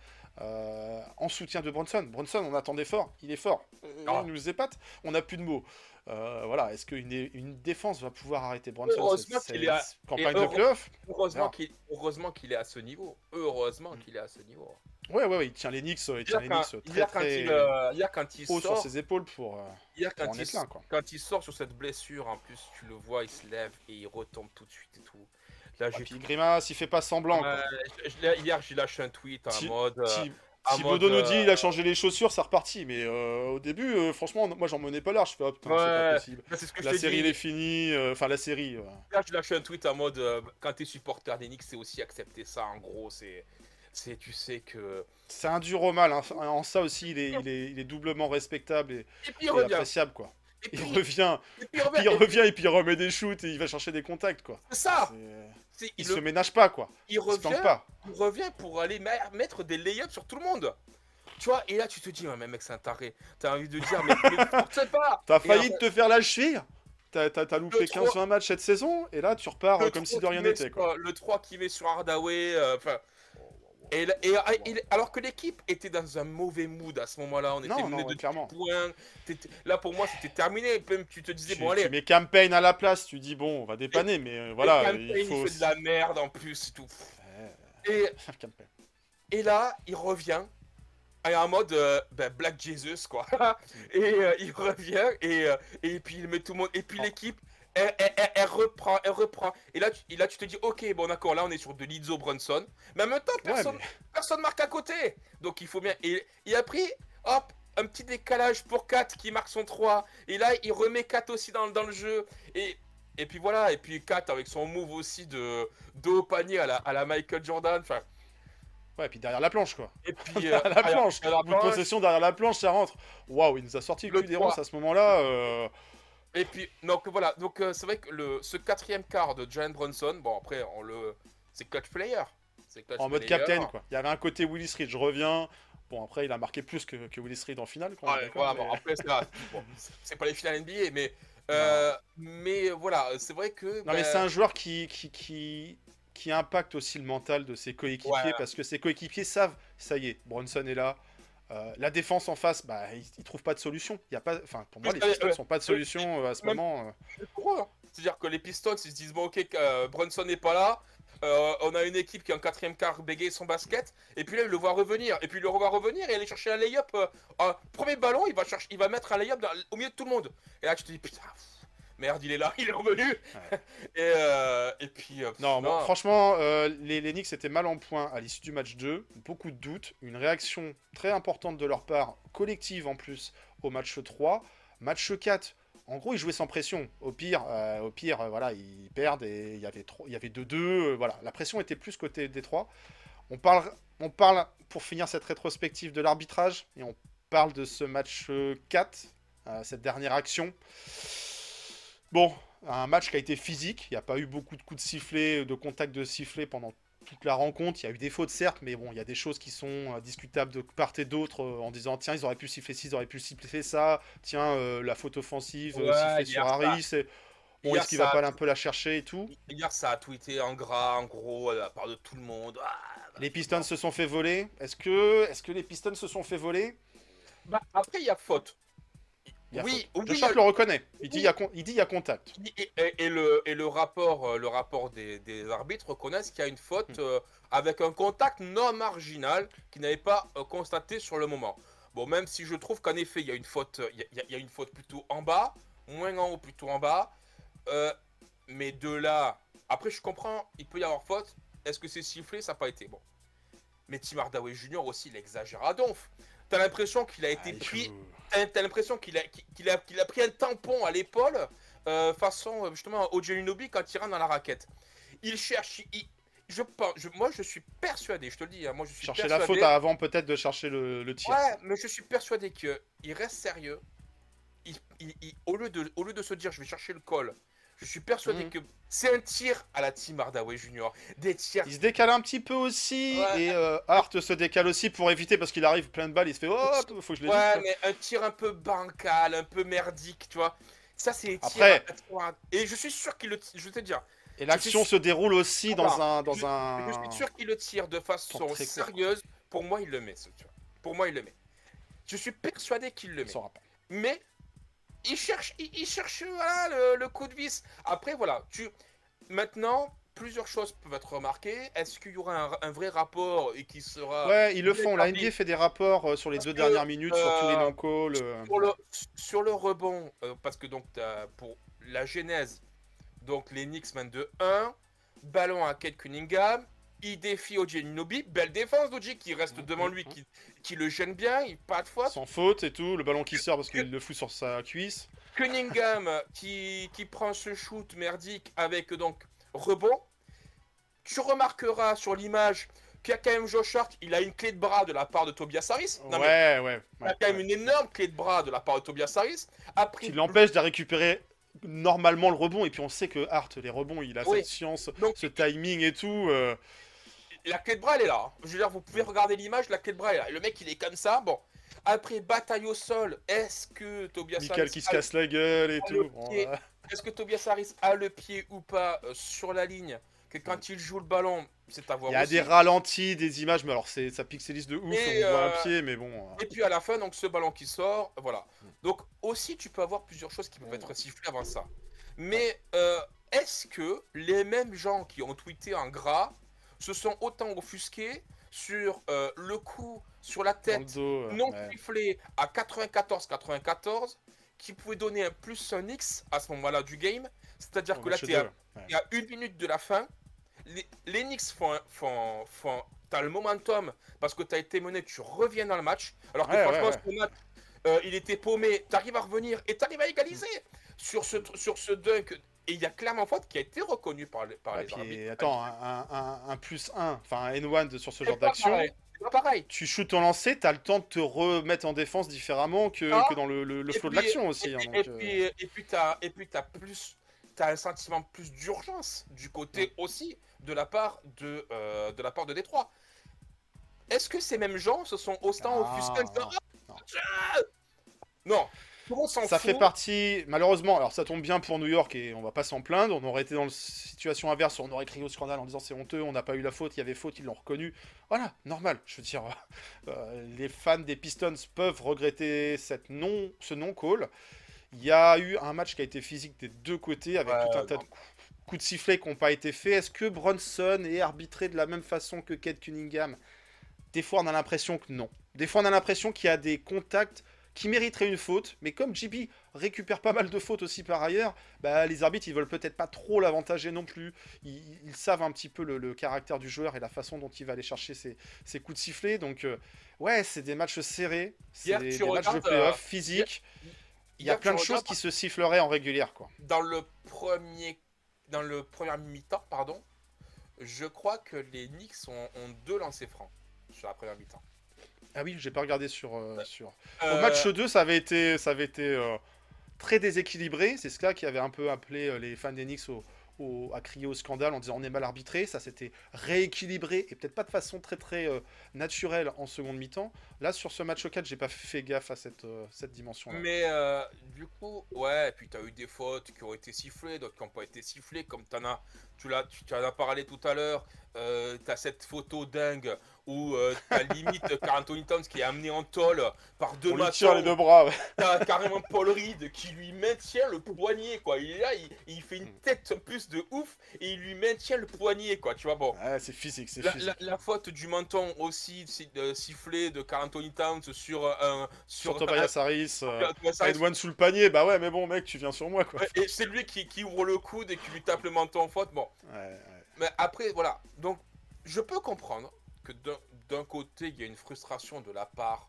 en soutien de Brunson. Brunson, on attendait fort, il est fort. Ah. Il nous épate, on n'a plus de mots. Voilà, est-ce qu'une défense va pouvoir arrêter Brunson Heureusement cette qu'il est à... campagne et de playoff? heureusement qu'il est à ce niveau. Heureusement qu'il est à ce niveau. Ouais, il tient les Knicks, très très Hier, quand il haut sur sort, ses épaules pour hier, en quand il, être là, quoi. quand il sort sur cette blessure, en plus, tu le vois, il se lève et il retombe tout de suite et tout. Là, Et j'ai puis Grimace, il fait pas semblant, quoi. hier, j'ai lâché un tweet en Ti- mode. Ti- En Thibaut mode, nous dit il a changé les chaussures, c'est reparti. Mais au début, franchement, moi j'en menais pas large. Je fais, oh putain, c'est pas Ouais, possible. c'est ce que je La te série, dis. elle est finie. Enfin, la série. Là, j'ai lâché un tweet en mode quand t'es supporter des Knicks, c'est aussi accepter ça. En gros, tu sais que. C'est un dur au mal. Hein. En ça aussi, il est doublement respectable Et puis il et revient. appréciable, quoi. Et Il puis, revient, et puis il revient. il revient et puis il remet des shoots et il va chercher des contacts, quoi. C'est ça. Il se ménage pas, quoi. Il Il se planque revient. pas. Il revient pour aller mettre des layups sur tout le monde. Tu vois, et là tu te dis, ouais, mais mec, c'est un taré. T'as envie de dire, mais force pas. T'as Et failli après, te faire la cheville. T'as loupé Le 15-20 matchs cette saison et là tu repars le comme si 3 de rien qui met n'était, quoi. le 3 qui met sur Hardaway. Enfin. Alors que l'équipe était dans un mauvais mood à ce moment-là, on était Non, mené non, de clairement. points. Là pour moi c'était terminé. Même tu te disais, bon Tu allez, mets Campaign à la place, tu dis bon, on va dépanner, mais voilà, Campaign, il faut il fait de la merde en plus et tout. Ouais, Et, Campaign. et là il revient. Et en mode Black Jesus quoi. Et il revient et puis il met tout le monde. Et puis l'équipe elle reprend, elle reprend. Et là tu te dis ok bon d'accord là on est sur de Lizzo Brunson. Mais en même temps Ouais, personne marque à côté. Donc il faut bien. Et il a pris hop un petit décalage pour Kat qui marque son 3. Et là il remet Kat aussi dans le jeu. Et puis voilà. Et puis Kat avec son move aussi de haut panier à la Michael Jordan. Enfin. ouais, puis derrière la planche, quoi. Et puis Derrière la planche, à la bout de planche, possession derrière la planche, ça rentre. Waouh, il nous a sorti le Le cul des ronces 3. à ce moment-là. Et puis, donc voilà, donc c'est vrai que ce quatrième quart de Jalen Brunson, bon après, c'est clutch player. C'est clutch En mode player. captain, quoi. Il y avait un côté Willis Reed, je reviens. Bon, après, il a marqué plus que Willis Reed en finale, quand même. Ouais, d'accord, voilà, bon, mais- après, bon, c'est pas les finales NBA, mais voilà, c'est vrai que. Non, mais c'est un joueur qui impacte aussi le mental de ses coéquipiers, Ouais. parce que ses coéquipiers savent, ça y est, Brunson est là. La défense en face, bah, ils trouvent pas de solution. Il y a pas, enfin, pour moi, les Pistons n'ont pas de solution à ce Même- moment. Pour eux, hein. C'est-à-dire que les Pistons, ils se disent, bon, ok, Brunson n'est pas là. On a une équipe qui est en quatrième quart bégaye son basket, et puis là il le voit revenir, et puis il le revoit revenir et aller chercher un layup. Premier ballon, il va mettre un layup au milieu de tout le monde. Et là tu te dis putain, merde, il est là, il est revenu. Ouais. et puis. Non, bon, franchement, les Knicks étaient mal en point à l'issue du match 2. Beaucoup de doutes. Une réaction très importante de leur part, collective en plus, au match 3. Match 4, en gros, ils jouaient sans pression. Au pire, voilà, ils perdent et il y avait 2-2. Voilà, la pression était plus côté Détroit. On parle, pour finir cette rétrospective, de l'arbitrage. Et on parle de ce match 4, cette dernière action. Bon, un match qui a été physique. Il n'y a pas eu beaucoup de coups de sifflet, de contact de sifflet pendant toute la rencontre. Il y a eu des fautes, certes, mais bon, il y a des choses qui sont discutables de part et d'autre en disant tiens, ils auraient pu siffler ci, ils auraient pu siffler ça. Tiens, la faute offensive Ouais, sifflée sur hier, Harris. Bon, hier, est-ce qu'il va ça- pas aller un peu la chercher et tout? Hier, ça a tweeté en gras, en gros, à la part de tout le monde. Les Pistons se sont fait voler. Est-ce que les Pistons se sont fait voler? Après, il y a faute. Il y a Oui, faute. oui, Josh Hart le reconnaît. Il dit il y a contact. Et le rapport des arbitres reconnaissent qu'il y a une faute avec un contact non marginal qui n'avait pas constaté sur le moment. Bon, même si je trouve qu'en effet, il y a une faute, il y a une faute plutôt en bas, moins en haut, plutôt en bas. Mais de là, après, je comprends, il peut y avoir faute. Est-ce que c'est sifflé? Ça n'a pas été bon. Mais Tim Hardaway Jr. aussi, il exagère à donf. T'as l'impression qu'il a été Ah, pris. T'as l'impression qu'il a pris un tampon à l'épaule, façon justement au Anunoby quand il rentre dans la raquette. Il cherche, moi je suis persuadé, je te le dis, hein, moi je suis Chercher persuadé. la faute avant peut-être de chercher le tir. Ouais, mais je suis persuadé qu'il reste sérieux. au lieu de se dire je vais chercher le call, je suis persuadé Mhm. que c'est un tir à la Team Hardaway Junior. Des tirs. Il se décale un petit peu aussi, Ouais, et Hart se décale aussi pour éviter, parce qu'il arrive plein de balles, il se fait oh, faut que je l'évite, ouais, quoi. mais un tir un peu bancal, un peu merdique, tu vois. Ça, c'est les tirs Après, et je suis sûr qu'il le tire. Je vais te dire. et Je suis l'action se déroule aussi Voilà. dans Je suis un sûr qu'il le tire de temps façon très court, quoi. sérieuse. Pour moi, il le met, ce tir. Pour moi, il le met. Je suis persuadé qu'il le Il met. saura pas. Mais il cherche voilà, le coup de vis. Après, voilà. Maintenant, plusieurs choses peuvent être remarquées. Est-ce qu'il y aura un vrai rapport et qui sera Ouais, ils le bien font. La établi? NBA fait des rapports sur les Parce 2 que dernières minutes, sur tous les non-calls. sur le, sur le rebond, parce que donc pour la genèse, donc les Knicks mènent de 1, ballon à Kate Cunningham, il défie OG Anunoby, belle défense d'OG qui reste devant lui, qui le gêne bien, il pas de faute. Sans faute et tout, le ballon qui sort parce qu'il le fout sur sa cuisse. Cunningham qui prend ce shoot merdique avec donc rebond. Tu remarqueras sur l'image qu'il y a quand même Josh Hart, il a une clé de bras de la part de Tobias Harris. Non, mais Ouais. il a quand même une énorme clé de bras de la part de Tobias Harris. Après, Qui l'empêche de récupérer normalement le rebond. Et puis on sait que Hart, les rebonds, il a Oui. cette science, Donc, ce timing et tout. la clé de bras, elle est là. Je veux dire, vous pouvez regarder l'image, la clé de bras est là. Et le mec, il est comme ça. Bon. Après, bataille au sol. Est-ce que Tobias Michael Harris qui se casse la gueule et a tout. le Bon, pied? voilà. Est-ce que Tobias Harris a le pied ou pas sur la ligne? Que quand il joue le ballon, c'est à voir Il y a aussi. des ralentis, des images, mais alors ça pixelise de ouf, Et, on voit un pied, mais bon. Et puis à la fin, donc ce ballon qui sort, voilà. Donc aussi, tu peux avoir plusieurs choses qui peuvent être sifflées avant ça. Mais est-ce que les mêmes gens qui ont tweeté en gras se sont autant offusqués sur le coup sur la Dans le tête dos, non ouais. sifflé à 94-94 qui pouvait donner un plus un X à ce moment-là du game? C'est-à-dire Au que là, match tu deux, es ouais. à 1 minute de la fin. Les Knicks t'as le momentum parce que t'as été mené, tu reviens dans le match. Alors que Ouais, franchement, ouais. ce match, il était paumé, t'arrives à revenir et t'arrives à égaliser sur ce dunk. Et il y a clairement faute qui a été reconnue par les Et puis, arbitres. attends, un plus 1, enfin un N1 sur ce C'est genre pas d'action. pareil. C'est pas pareil. Tu shootes ton lancer, t'as le temps de te remettre en défense différemment Ah, que dans le et flow de puis- l'action aussi. Hein, et donc, puis, t'as un sentiment plus d'urgence du côté aussi de la part de Détroit. Est-ce que ces mêmes gens se sont autant offusqués en disant, non. non, tout le monde s'en Ça fout. fait partie, malheureusement, alors ça tombe bien pour New York et on va pas s'en plaindre. On aurait été dans la situation inverse, on aurait crié au scandale en disant c'est honteux, on n'a pas eu la faute, il y avait faute, ils l'ont reconnu. Voilà, normal. Je veux dire, les fans des Pistons peuvent regretter ce non-call. Il y a eu un match qui a été physique des deux côtés avec tout un tas de coups de sifflet qui n'ont pas été faits. Est-ce que Bronson est arbitré de la même façon que Kate Cunningham? Des fois, on a l'impression que non. Des fois, on a l'impression qu'il y a des contacts qui mériteraient une faute, mais comme JB récupère pas mal de fautes aussi par ailleurs, bah, les arbitres ils veulent peut-être pas trop l'avantager non plus. Ils savent un petit peu le caractère du joueur et la façon dont il va aller chercher ses coups de sifflet. Donc ouais, c'est des matchs serrés, c'est des matchs de playoff physiques. Il y a plein de choses qui se siffleraient en régulière, quoi. Dans le premier mi-temps, pardon, je crois que les Knicks ont 2 lancers francs sur la première mi-temps. Ah oui, j'ai pas regardé Au match 2, ça avait été très déséquilibré. C'est ce qui avait un peu appelé les fans des Knicks à crier au scandale en disant on est mal arbitré. Ça s'était rééquilibré et peut-être pas de façon très très naturelle en seconde mi-temps. Là, sur ce match 4, j'ai pas fait gaffe à cette dimension-là. Mais du coup, ouais, et puis tu as eu des fautes qui ont été sifflées, d'autres qui n'ont pas été sifflées, comme tu en as parlé tout à l'heure. Tu as cette photo dingue où tu as limite Karl Anthony Towns qui est amené en tôle par 2 On lui maçons. tire les 2 bras. Ouais. T'as carrément Paul Reed qui lui maintient le poignet, quoi. Il est là, il fait une tête plus de ouf et il lui maintient le poignet, quoi. Tu vois, bon. Ouais, c'est physique, c'est physique. La faute du menton aussi sifflé de Karl Anthony Towns sur Tobias Harris, Tobias Harris. Edouane sous le panier, bah ouais, mais bon, mec, tu viens sur moi, quoi. Et c'est lui qui ouvre le coude et qui lui tape le menton en faute. Bon. Ouais. Mais après, voilà. Donc, je peux comprendre que d'un côté, il y a une frustration de la part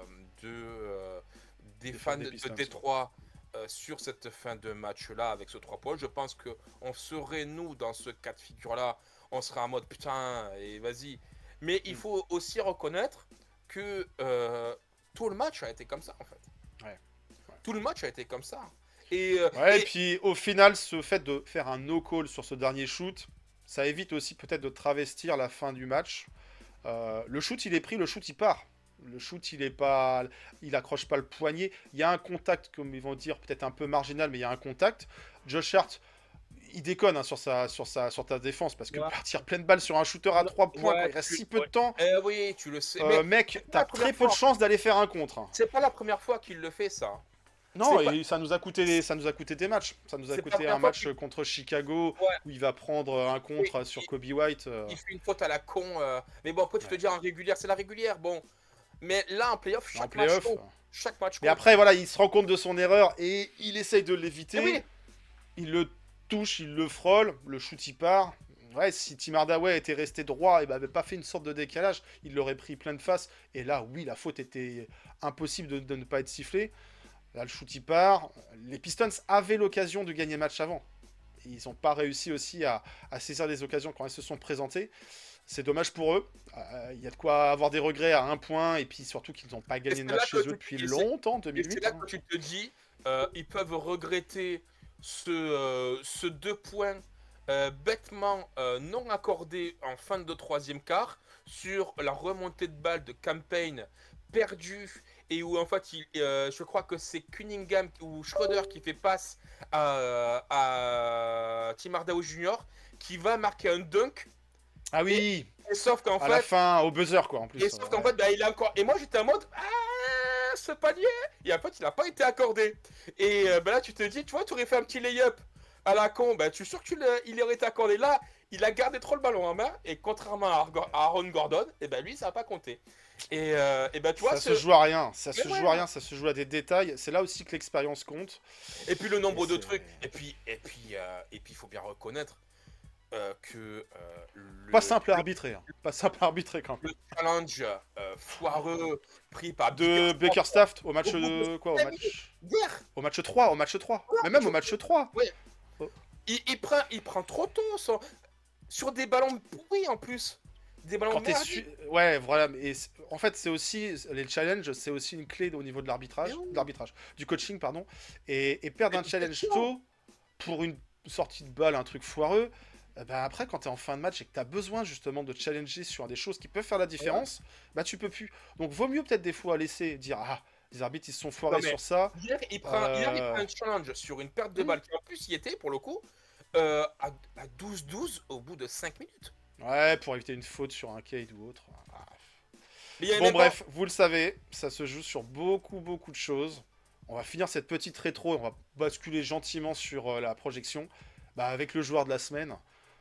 des fans de Détroit sur cette fin de match-là avec ce 3 points. Je pense qu'on serait, nous, dans ce cas de figure-là, on serait en mode putain, et vas-y. Mais il faut aussi reconnaître que tout le match a été comme ça, en fait. Ouais. Tout le match a été comme ça. Et, Ouais, et puis au final, ce fait de faire un no-call sur ce dernier shoot, ça évite aussi peut-être de travestir la fin du match. Le shoot, il est pris, le shoot, il part. Le shoot, il est pas, il accroche pas le poignet. Il y a un contact, comme ils vont dire, peut-être un peu marginal, mais il y a un contact. Josh Hart, il déconne hein, sur ta défense parce que Ouais. partir pleine balle sur un shooter à 3 points Ouais, quand il reste si peu de temps, oui, tu le sais. Mais mec, c'est pas t'as la première très peu de fois. chances d'aller faire un contre. C'est pas la première fois qu'il le fait, ça. Non, C'est pas- et ça nous a coûté des matchs. Ça nous a C'est pas la coûté un première fois match contre Chicago Ouais. où il va prendre un contre Oui, sur Kobe White. Il fait une faute à la con. Mais bon, après, tu te dis en régulière, c'est la régulière. Bon. Mais là, en playoff, En chaque match playoff. compte. Chaque match Mais compte. après, voilà, il se rend compte de son erreur et il essaye de Eh l'éviter. oui, Il le touche, il le frôle, le shoot il part. Ouais, si Tim Hardaway était resté droit et avait pas fait une sorte de décalage, il l'aurait pris plein de face. Et là, oui, la faute était impossible de ne pas être sifflée. Là, le shoot il part. Les Pistons avaient l'occasion de gagner le match avant. Ils n'ont pas réussi aussi à saisir des occasions quand elles se sont présentées. C'est dommage pour eux. Il y a de quoi avoir des regrets à un point. Et puis surtout qu'ils n'ont pas gagné c'est de là match chez que eux tu- depuis et c'est- longtemps, et c'est 2008. là hein. que tu te dis, ils peuvent regretter ce 2 points bêtement non accordés en fin de troisième quart sur la remontée de balle de Campaign perdue et où en fait je crois que c'est Cunningham ou Schroeder qui fait passe à Tim Hardaway Jr. qui va marquer un dunk Ah oui, et sauf qu'en à la fait fin, au buzzer quoi en plus. et sauf qu'en Ouais. fait, bah, il a encore. Et moi, j'étais en mode. Ah, ce panier. Et en fait, il n'a pas été accordé. Et bah, là, tu te dis, tu vois, tu aurais fait un petit lay-up à la con. Bah, tu es sûr qu'il aurait été accordé. Là, il a gardé trop le ballon en main. Et contrairement à Aaron Gordon, et ben lui, ça n'a pas compté. Et ben, tu vois, Ça se joue à rien, ça se Mais joue ouais. à rien, ça se joue à des détails. C'est là aussi que l'expérience compte. et puis le nombre Et de c'est- trucs. Et puis, il faut bien reconnaître que Pas simple à arbitrer, hein. Pas simple à arbitrer quand même. le challenge foireux pris par De Bickerstaff au match de quoi Hier, au match 3, au match 3. Mais même au match 3. il prend trop tôt sur des ballons pourris en plus. Des ballons Quand t'es merdiques. ouais, voilà, mais en fait, c'est aussi les challenges, c'est aussi une clé au niveau de Mais oui. du coaching pardon. Et perdre un challenge tôt pour une sortie de balle, un truc foireux. Bah après, quand t'es en fin de match et que t'as besoin justement de challenger sur des choses qui peuvent faire la différence, bah tu peux plus. Donc vaut mieux peut-être des fois laisser dire ah les arbitres ils se sont foirés Non, mais sur ça. Hier, il prend un challenge sur une perte de balle qui en plus y était pour le coup à 12-12 au bout de 5 minutes. Ouais, pour éviter une faute sur un Cade ou autre. Mais il y a Bon même bref, vous le savez, ça se joue sur beaucoup de choses. On va finir cette petite rétro et on va basculer gentiment sur la projection. Bah avec le joueur de la semaine.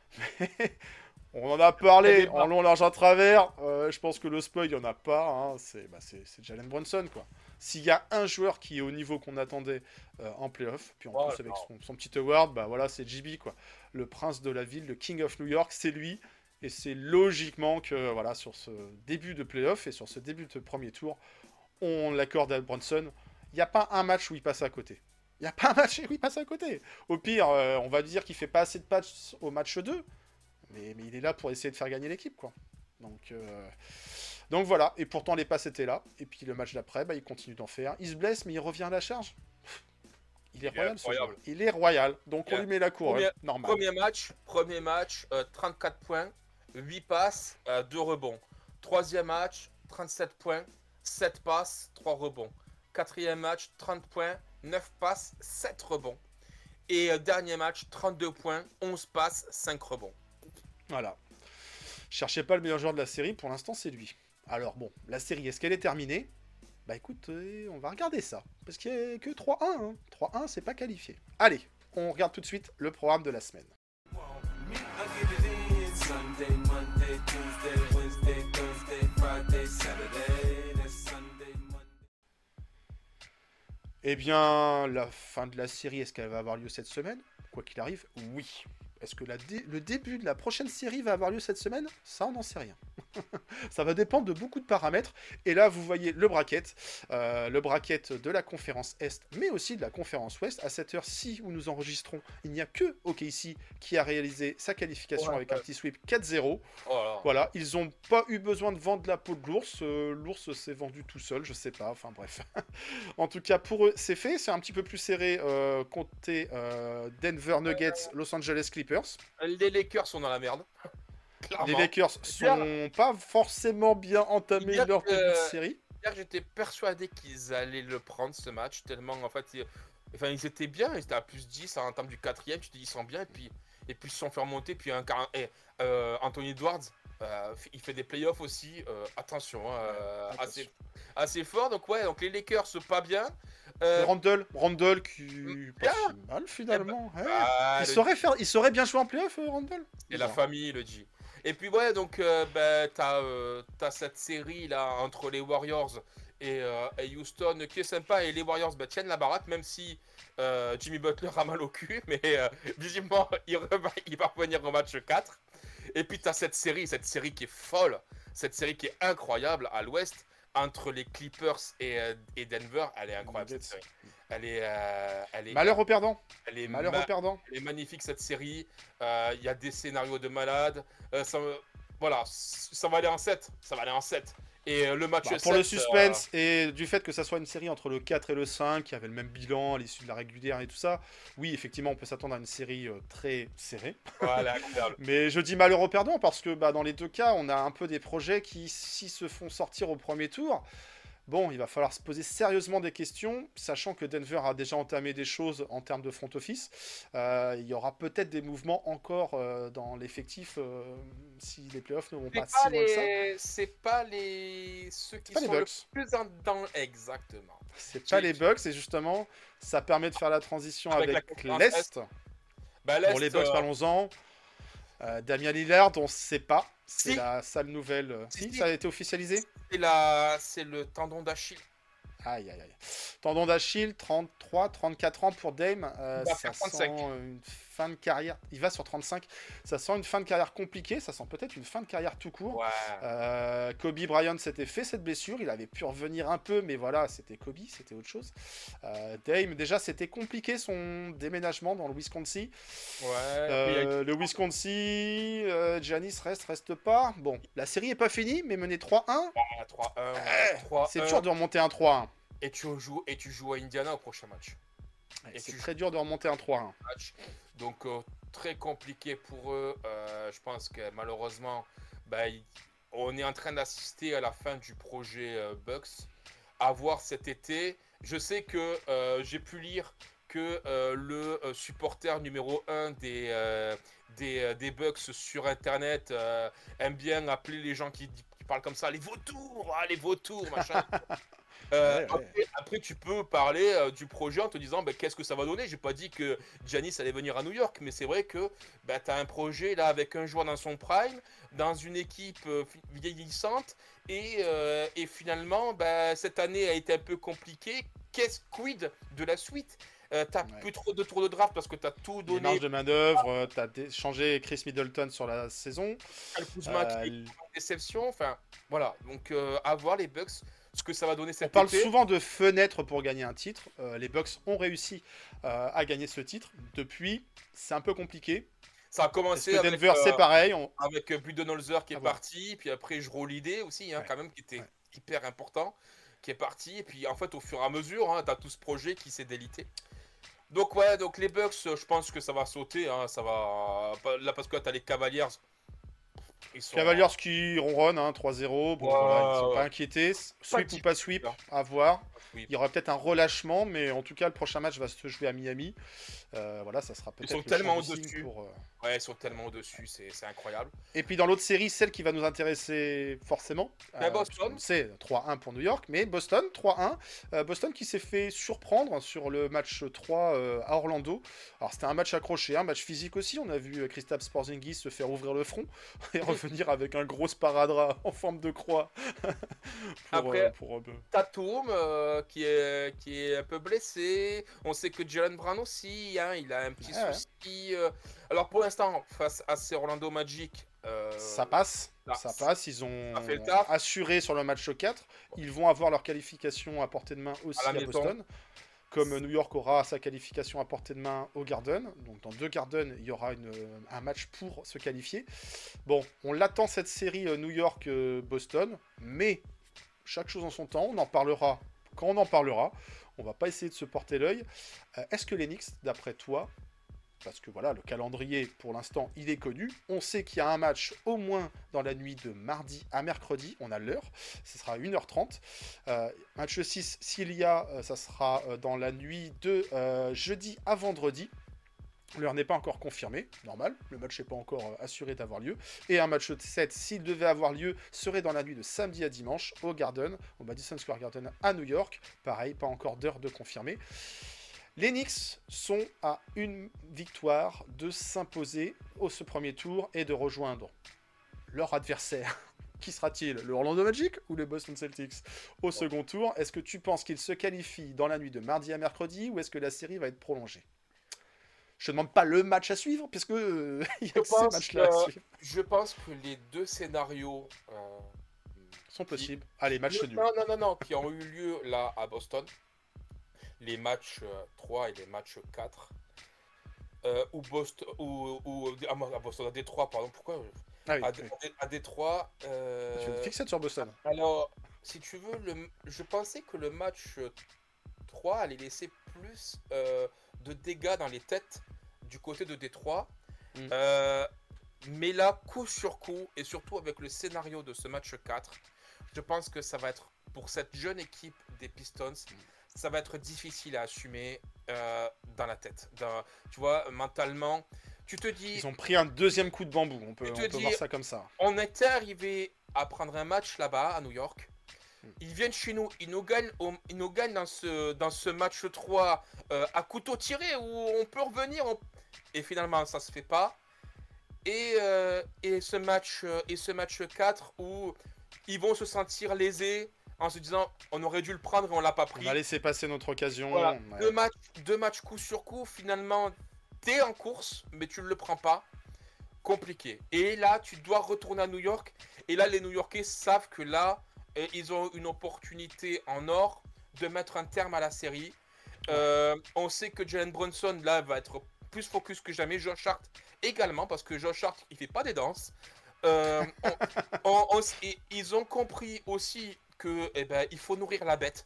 On en a parlé en long, large, à travers. Je pense que le spoil, il n'y en a pas. Hein. C'est Jalen Brunson, quoi. S'il y a un joueur qui est au niveau qu'on attendait en playoff, puis en Oh, plus avec non. son petit award, bah voilà, c'est JB, quoi. Le prince de la ville, le King of New York, c'est lui. Et c'est logiquement que, voilà, sur ce début de playoff et sur ce début de premier tour, on l'accorde à Brunson. Il n'y a pas un match où il passe à côté. Il n'y a pas un match où il passe à côté. Au pire, on va dire qu'il fait pas assez de patchs au match 2. Mais il est là pour essayer de faire gagner l'équipe, quoi. Donc voilà. Et pourtant, les passes étaient là. Et puis le match d'après, bah, il continue d'en faire. Il se blesse, mais il revient à la charge. Il est royal, ce incroyable. joueur. Il est royal. Donc on Yeah. lui met la couronne. Normal. Premier match 34 points, 8 passes, 2 rebonds. Troisième match, 37 points, 7 passes, 3 rebonds. Quatrième match, 30 points, 9 passes, 7 rebonds. Et dernier match, 32 points, 11 passes, 5 rebonds. Voilà. Cherchez pas le meilleur joueur de la série. Pour l'instant, c'est lui. Alors bon, la série, est-ce qu'elle est terminée? Bah écoute, on va regarder ça. Parce qu'il n'y a que 3-1. Hein. 3-1, c'est pas qualifié. Allez, on regarde tout de suite le programme de la semaine. I get it in Sunday, Monday, Tuesday, Wednesday, Thursday, Friday, Saturday. That's Sunday, Monday. Eh bien, la fin de la série, est-ce qu'elle va avoir lieu cette semaine? Quoi qu'il arrive, oui. Est-ce que le début de la prochaine série va avoir lieu cette semaine? Ça, on n'en sait rien. Ça va dépendre de beaucoup de paramètres. Et là, vous voyez le bracket de la conférence Est, mais aussi de la conférence Ouest. À cette heure-ci où nous enregistrons, il n'y a que OKC qui a réalisé sa qualification avec un petit sweep 4-0. Voilà. Voilà, ils n'ont pas eu besoin de vendre la peau de l'ours. L'ours s'est vendu tout seul, je sais pas. Enfin bref. En tout cas, pour eux, c'est fait. C'est un petit peu plus serré côté Denver Nuggets, Los Angeles Clippers. Les Lakers sont dans la merde. Les Clairement. Lakers sont pas forcément bien entamés Hier, leur début de série. Hier, j'étais persuadé qu'ils allaient le prendre ce match, tellement en fait, ils étaient bien, ils étaient à plus 10 à l'entame du quatrième, tu te dis ils sont bien, et puis ils se sont fait remonter, puis Anthony Edwards, il fait des playoffs aussi, attention, Attention. assez fort, donc ouais, donc les Lakers pas bien. Randall qui pas bien. si mal finalement. Ouais. Ah, Il saurait bien jouer en playoff, Randall. Et la famille le dit. Et puis ouais, donc t'as cette série là entre les Warriors et Houston qui est sympa, et les Warriors tiennent la baraque, même si Jimmy Butler a mal au cul, mais visiblement il va revenir au match 4. Et puis t'as cette série qui est folle, cette série qui est incroyable à l'ouest entre les Clippers et Denver. Elle est incroyable cette série. Elle est Malheur aux perdants. elle est Malheur aux perdants. Elle est magnifique cette série. Il y a des scénarios de malades. Voilà, ça va aller en 7. Ça va aller en 7. Et le match Bah, 7, pour le suspense et du fait que ça soit une série entre le 4 et le 5, qui avait le même bilan à l'issue de la régulière et tout ça, oui, effectivement, on peut s'attendre à une série très serrée. Voilà, incroyable. Mais je dis malheur aux perdants parce que dans les deux cas, on a un peu des projets qui, s'ils se font sortir au premier tour, bon, il va falloir se poser sérieusement des questions, sachant que Denver a déjà entamé des choses en termes de front office. Il y aura peut-être des mouvements encore dans l'effectif si les playoffs ne vont pas si loin que ça. C'est pas ceux qui pas les sont le Bucks. plus dans exactement. C'est pas les Bucks et justement, ça permet de faire la transition Avec la avec conférence l'Est. L'Est, Pour les Bucks, parlons-en. Damien Lillard, on ne sait pas. C'est Si. la sale nouvelle. Si, Si. ça a été officialisé. c'est le tendon d'Achille. Aïe, aïe, aïe. Tendon d'Achille, 33, 34 ans pour Dame. va Ça faire sent 35. une fin de carrière. Il va sur 35. Ça sent une fin de carrière compliquée. Ça sent peut-être une fin de carrière tout court. Ouais. Kobe Bryant s'était fait cette blessure. Il avait pu revenir un peu, mais voilà, c'était Kobe, c'était autre chose. Dame, déjà, c'était compliqué son déménagement dans le Wisconsin. Ouais. Le Wisconsin, Giannis reste pas. Bon, la série est pas finie, mais menée 3-1. 3-1. C'est dur de remonter un 3-1. Et tu joues à Indiana au prochain match. Et C'est tu très dur de remonter un 3-1. Donc très compliqué pour eux. Je pense que malheureusement, on est en train d'assister à la fin du projet Bucks. À voir cet été. Je sais que j'ai pu lire que le supporter numéro 1 des Bucks sur Internet aime bien appeler les gens qui parlent comme ça les vautours, machin. Ouais. Après, tu peux parler du projet en te disant qu'est-ce que ça va donner. J'ai pas dit que Giannis allait venir à New York, mais c'est vrai que tu as un projet là avec un joueur dans son prime, dans une équipe vieillissante, et finalement cette année a été un peu compliquée. Quid de la suite? T'as plus trop de tours de draft parce que t'as tout Les donné. marges de manœuvre, t'as changé Chris Middleton sur la saison. Kyle Kuzma qui est une déception. Enfin, voilà. Donc, à voir les Bucks, ce que ça va donner On cet parle été. souvent de fenêtre pour gagner un titre. Les Bucks ont réussi à gagner ce titre. Depuis, c'est un peu compliqué. Ça a Parce commencé que Denver, c'est pareil. avec Budenholzer qui est Ah bon. parti, puis après Jrue Holiday aussi, Ouais. quand même, qui était Ouais. hyper important, qui est parti. Et puis en fait, au fur et à mesure, tu as tout ce projet qui s'est délité. Donc ouais, donc les Bucks, je pense que ça va sauter, ça va là parce que tu as les Cavaliers. Ils sont Cavaliers qui ronronnent, 3-0. Bon, voilà, ils ne sont pas inquiétés. Sweep Pas ou pas sweep, non. à voir. Oui. Il y aura peut-être un relâchement, mais en tout cas, le prochain match va se jouer à Miami. Voilà, ça sera peut-être sont le tellement champ de signe au-dessus. pour, Ouais, ils sont tellement au-dessus, c'est incroyable. Et puis dans l'autre série, celle qui va nous intéresser forcément, Boston. c'est 3-1 pour New York, mais Boston 3-1. Boston qui s'est fait surprendre sur le match 3 à Orlando. Alors c'était un match accroché, un match physique aussi. On a vu Kristaps Porzingis se faire ouvrir le front et revenir avec un gros sparadrap en forme de croix. Après, pour, Tatum qui est un peu blessé. On sait que Jalen Brown aussi, hein, il a un petit Ouais, ouais. souci. Alors pour l'instant, face à ces Orlando Magic, Ça passe. là, Ça passe. Ils ont ça fait le taf. assuré sur le match 4. Ils vont avoir leur qualification à portée de main aussi À la à maison. Boston. Comme New York aura sa qualification à portée de main au Garden. Donc dans 2 Garden, il y aura un match pour se qualifier. Bon, on l'attend cette série New York-Boston. Mais chaque chose en son temps. On en parlera quand on en parlera. On va pas essayer de se porter l'œil. Est-ce que les Knicks, d'après toi, parce que voilà, le calendrier, pour l'instant, il est connu. On sait qu'il y a un match au moins dans la nuit de mardi à mercredi. On a l'heure. Ce sera à 1h30. Match 6, s'il y a, ça sera dans la nuit de jeudi à vendredi. L'heure n'est pas encore confirmée, normal. Le match n'est pas encore assuré d'avoir lieu. Et un match 7, s'il devait avoir lieu, serait dans la nuit de samedi à dimanche au Garden, au Madison Square Garden à New York. Pareil, pas encore d'heure de confirmer. Les Knicks sont à une victoire de s'imposer au ce premier tour et de rejoindre leur adversaire. Qui sera-t-il? Le Orlando Magic ou les Boston Celtics au second tour? Est-ce que tu penses qu'ils se qualifient dans la nuit de mardi à mercredi ou est-ce que la série va être prolongée? Je te demande pas le match à suivre, parce que il y a que ces matchs-là à suivre. Je pense que les deux scénarios Sont possibles. Allez, match nul. non, qui ont eu lieu là à Boston, les matchs 3 et les matchs 4, ou Boston, à Boston, à Détroit, pardon, pourquoi Ah oui, à Détroit. tu es fixé sur Boston. Alors, si tu veux, je pensais que le match 3 allait laisser plus de dégâts dans les têtes du côté de Détroit. Mais là, coup sur coup, et surtout avec le scénario de ce match 4, je pense que ça va être, pour cette jeune équipe des Pistons, ça va être difficile à assumer dans la tête. Tu vois, mentalement, tu te dis... Ils ont pris un deuxième coup de bambou, on peut voir ça comme ça. On était arrivé à prendre un match là-bas, à New York. Ils viennent chez nous, ils nous gagnent dans ce match 3 à couteau tiré où on peut revenir. Et finalement, ça se fait pas. Et ce match 4 où ils vont se sentir lésés en se disant on aurait dû le prendre et on l'a pas pris. On a laissé passer notre occasion. Voilà. Ouais. Deux matchs coup sur coup, finalement, t'es en course, mais tu ne le prends pas. Compliqué. Et là, tu dois retourner à New York. Et là, les New-Yorkais savent que là, ils ont une opportunité en or de mettre un terme à la série. On sait que Jalen Brunson, là, va être plus focus que jamais. Josh Hart également, parce que Josh Hart, il fait pas des danses. Ils ont compris aussi que il faut nourrir la bête.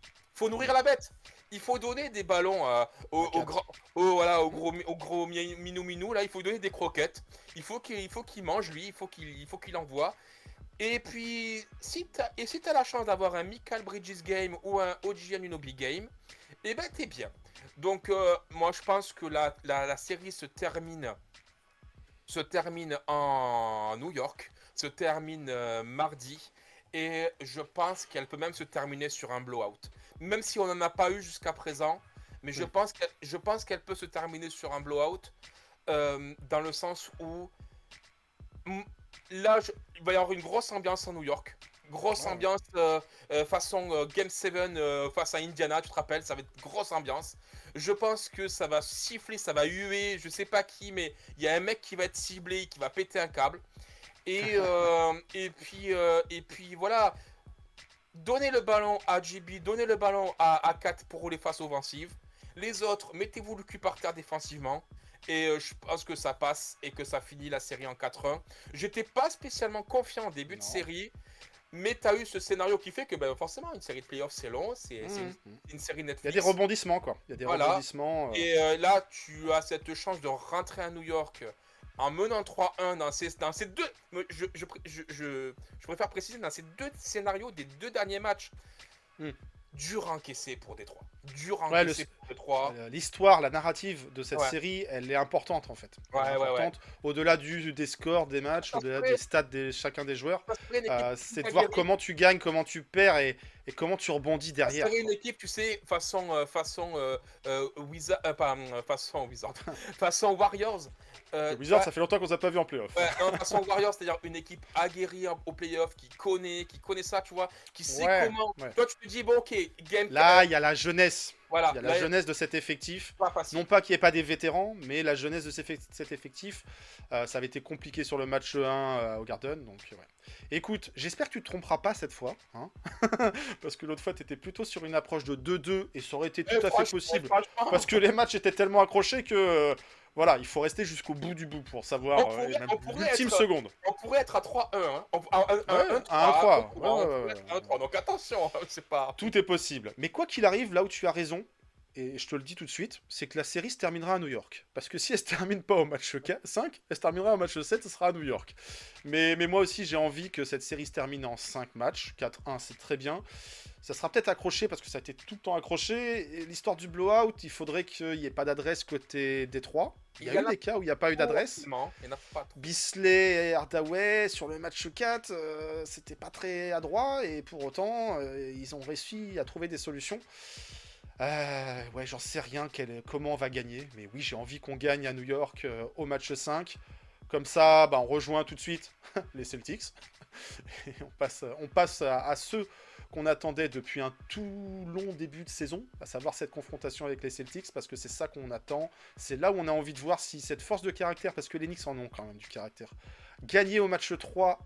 Il faut donner des ballons au gros minou là. Il faut lui donner des croquettes. Il faut qu'il mange lui. Il faut qu'il envoie. Et puis si t'as la chance d'avoir un Mikal Bridges game ou un OG Anunoby game, t'es bien. Donc moi je pense que la série se termine en New York, se termine mardi. Et je pense qu'elle peut même se terminer sur un blowout. Même si on n'en a pas eu jusqu'à présent. Mais je pense qu'elle peut se terminer sur un blowout. Dans le sens où... Là, il va y avoir une grosse ambiance en New York. Grosse ambiance façon Game 7 face à Indiana, tu te rappelles, ça va être grosse ambiance. Je pense que ça va siffler, ça va huer, je sais pas qui, mais il y a un mec qui va être ciblé, qui va péter un câble. Et puis voilà, donnez le ballon à JB, donnez le ballon à 4 pour rouler face offensive. Les autres, mettez-vous le cul par terre défensivement. Et je pense que ça passe et que ça finit la série en 4-1. J'étais pas spécialement confiant en début de série. Mais tu as eu ce scénario qui fait que forcément, une série de playoffs, c'est long. C'est une série Netflix. Il y a des rebondissements, quoi. Il y a des rebondissements. Et là, tu as cette chance de rentrer à New York en menant 3-1 dans ces deux... Je préfère préciser, dans ces deux scénarios des deux derniers matchs. Dur à encaisser pour Détroit. dur à Ouais, encaisser pour Détroit. l'histoire, la narrative de cette Ouais. série, elle est importante en fait. Elle est Ouais, ouais, ouais. importante au-delà des scores, des matchs, Ça au-delà serait, des stats de chacun des joueurs. ça serait une équipe C'est de voir aguerrie. comment tu gagnes, comment tu perds et comment tu rebondis Ça derrière, serait une quoi. équipe, tu sais, façon Wizard, façon Warriors. Les Tu vois, Wizards, ça fait longtemps qu'on les a pas vus en playoff. ouais, non, façon Warriors, c'est-à-dire une équipe aguerrie au playoff, qui connaît ça, tu vois, qui sait Ouais, comment. ouais. Toi, tu te dis, bon, ok, game, Là, il y a la jeunesse. voilà, Il y a là, la jeunesse de cet effectif. pas facile. Non pas qu'il n'y ait pas des vétérans, mais la jeunesse de cet effectif. Ça avait été compliqué sur le match 1 au Garden. Donc, ouais. Écoute, j'espère que tu te tromperas pas cette fois. Hein. Parce que l'autre fois, tu étais plutôt sur une approche de 2-2 et ça aurait été tout à fait possible. Franchement, Parce que les matchs étaient tellement accrochés que voilà, il faut rester jusqu'au bout du bout pour savoir on pourrait l'ultime être- seconde. on pourrait être à 3-1, hein. Ouais, 1-3, à 1-3. on Ouais, pourrait être à 1-3, donc attention, c'est pas... Tout est possible. Mais quoi qu'il arrive, là où tu as raison, et je te le dis tout de suite, c'est que la série se terminera à New York. Parce que si elle se termine pas au match 5, elle se terminera au match 7, ce sera à New York. Mais moi aussi, j'ai envie que cette série se termine en 5 matchs. 4-1, c'est très bien. Ça sera peut-être accroché parce que ça a été tout le temps accroché. Et l'histoire du blowout, il faudrait qu'il n'y ait pas d'adresse côté Détroit. Il y a eu des cas où il n'y a pas eu d'adresse. Il n'y en a pas trop. Bisley et Hardaway sur le match 4, c'était pas très adroit et pour autant, ils ont réussi à trouver des solutions. Ouais, j'en sais rien comment on va gagner, mais oui, j'ai envie qu'on gagne à New York au match 5. Comme ça, bah, on rejoint tout de suite les Celtics. Et on passe à ceux qu'on attendait depuis un tout long début de saison, à savoir cette confrontation avec les Celtics, parce que c'est ça qu'on attend. C'est là où on a envie de voir si cette force de caractère, parce que les Knicks en ont quand même du caractère, gagner au match 3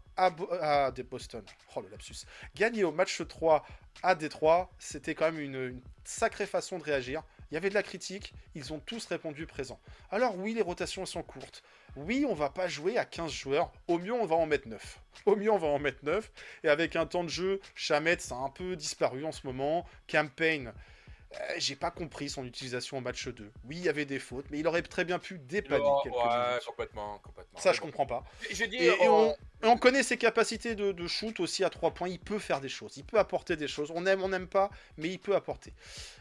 à Boston. Oh le lapsus. Gagner au match 3 à Détroit, c'était quand même une sacrée façon de réagir. Il y avait de la critique, ils ont tous répondu présent. Alors oui, les rotations sont courtes. Oui, on va pas jouer à 15 joueurs. Au mieux, on va en mettre 9. Au mieux, on va en mettre 9. Et avec un temps de jeu, Shamet, ça a un peu disparu en ce moment. Campaign, j'ai pas compris son utilisation au match 2. Oui, il y avait des fautes, mais il aurait très bien pu dépanner quelques minutes. Complètement. Ça, je comprends pas. Je dis, Et on connaît ses capacités de shoot aussi à 3 points. Il peut faire des choses. Il peut apporter des choses. On n'aime pas, mais il peut apporter.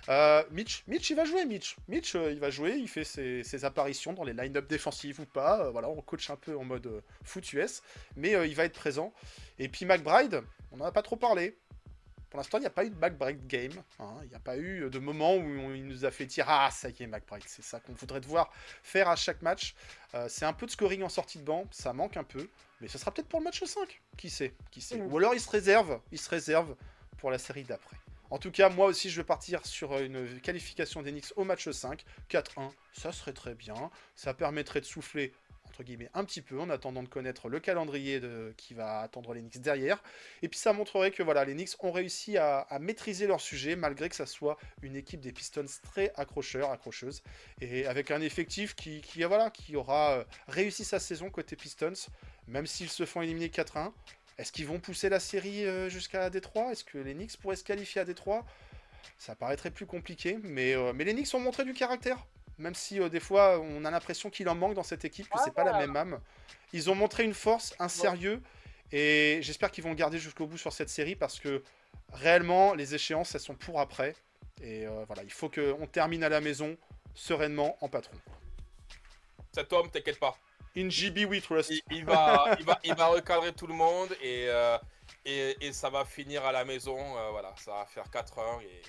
Mitch, il va jouer, Mitch. Il va jouer. Il fait ses apparitions dans les line-up défensives ou pas. Voilà, on coach un peu en mode foot US. Mais il va être présent. Et puis McBride, on n'en a pas trop parlé. Pour l'instant, il n'y a pas eu de McBride game. Hein. Il n'y a pas eu de moment où il nous a fait dire « Ah, ça y est, McBride, c'est ça qu'on voudrait te voir faire à chaque match. » C'est un peu de scoring en sortie de banc, ça manque un peu. Mais ce sera peut-être pour le match 5. Qui sait. Ou alors il se réserve pour la série d'après. En tout cas, moi aussi, je vais partir sur une qualification des Knicks au match 5. 4-1, ça serait très bien. Ça permettrait de souffler entre guillemets un petit peu en attendant de connaître le calendrier qui va attendre les Knicks derrière. Et puis ça montrerait que voilà, les Knicks ont réussi à maîtriser leur sujet malgré que ça soit une équipe des Pistons très accrocheuse et avec un effectif qui aura réussi sa saison côté Pistons, même s'ils se font éliminer 4-1. Est-ce qu'ils vont pousser la série jusqu'à Détroit? Est-ce que les Knicks pourraient se qualifier à Détroit? Ça paraîtrait plus compliqué, mais les Knicks ont montré du caractère. Même si des fois on a l'impression qu'il en manque dans cette équipe, que c'est pas la même âme. Ils ont montré une force, un sérieux, et j'espère qu'ils vont le garder jusqu'au bout sur cette série parce que réellement les échéances elles sont pour après. Et voilà, il faut qu'on termine à la maison sereinement en patron. Cet homme, t'inquiète pas. In GB we trust. Il va recadrer tout le monde et ça va finir à la maison. Voilà, ça va faire 4-1 et...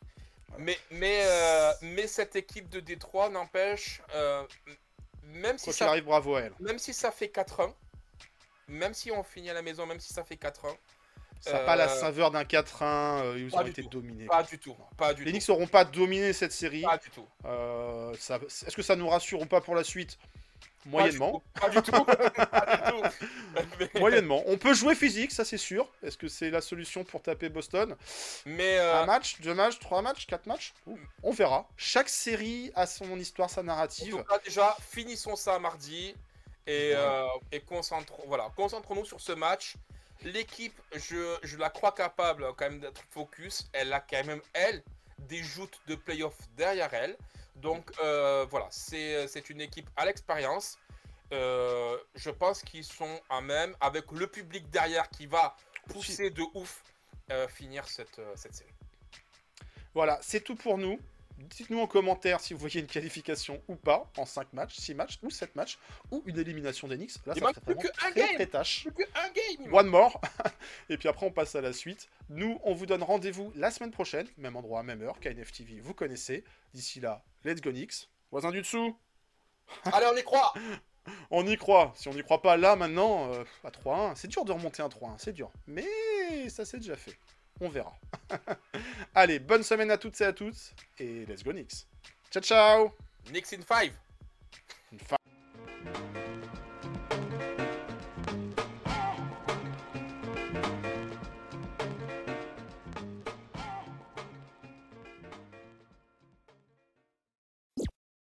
Mais cette équipe de Détroit n'empêche, même si ça arrive, bravo à elle. Même si ça fait 4-1, même si on finit à la maison, même si ça fait 4-1, ça n'a pas la saveur d'un 4-1, ils ont été dominés. Pas du tout. Les Knicks n'auront pas dominé cette série. Pas du tout. Est-ce que ça nous rassure ou pas pour la suite? Moyennement. Pas du tout. Pas du tout. Moyennement. On peut jouer physique, ça c'est sûr. Est-ce que c'est la solution pour taper Boston? Un match, 2 matchs, 3 matchs, 4 matchs? On verra. Chaque série a son histoire, sa narrative. En tout cas, déjà, finissons ça mardi et concentrons-nous sur ce match. L'équipe, je la crois capable quand même d'être focus. Elle a quand même, des joutes de playoff derrière elle. Donc voilà, c'est une équipe à l'expérience. Je pense qu'ils sont à même, avec le public derrière qui va pousser de ouf, finir cette série. Voilà, c'est tout pour nous. Dites-nous en commentaire si vous voyez une qualification ou pas, en 5 matchs, 6 matchs ou 7 matchs, ou une élimination d'Enix. Là, Il ça manque serait plus vraiment qu'un très game. très tâche. Plus qu'un game. il One more. Et puis après, on passe à la suite. Nous, on vous donne rendez-vous la semaine prochaine, même endroit, même heure, KNF TV, vous connaissez. D'ici là, let's go Nix. Voisin du dessous, manque. Allez, on y croit. on y croit. Si on n'y croit pas là, maintenant, à 3-1, c'est dur de remonter un 3-1, c'est dur. Mais ça s'est déjà fait. On verra. Allez, bonne semaine à toutes et à tous. Et let's go Nix. Ciao, ciao. Knicks in 5. Une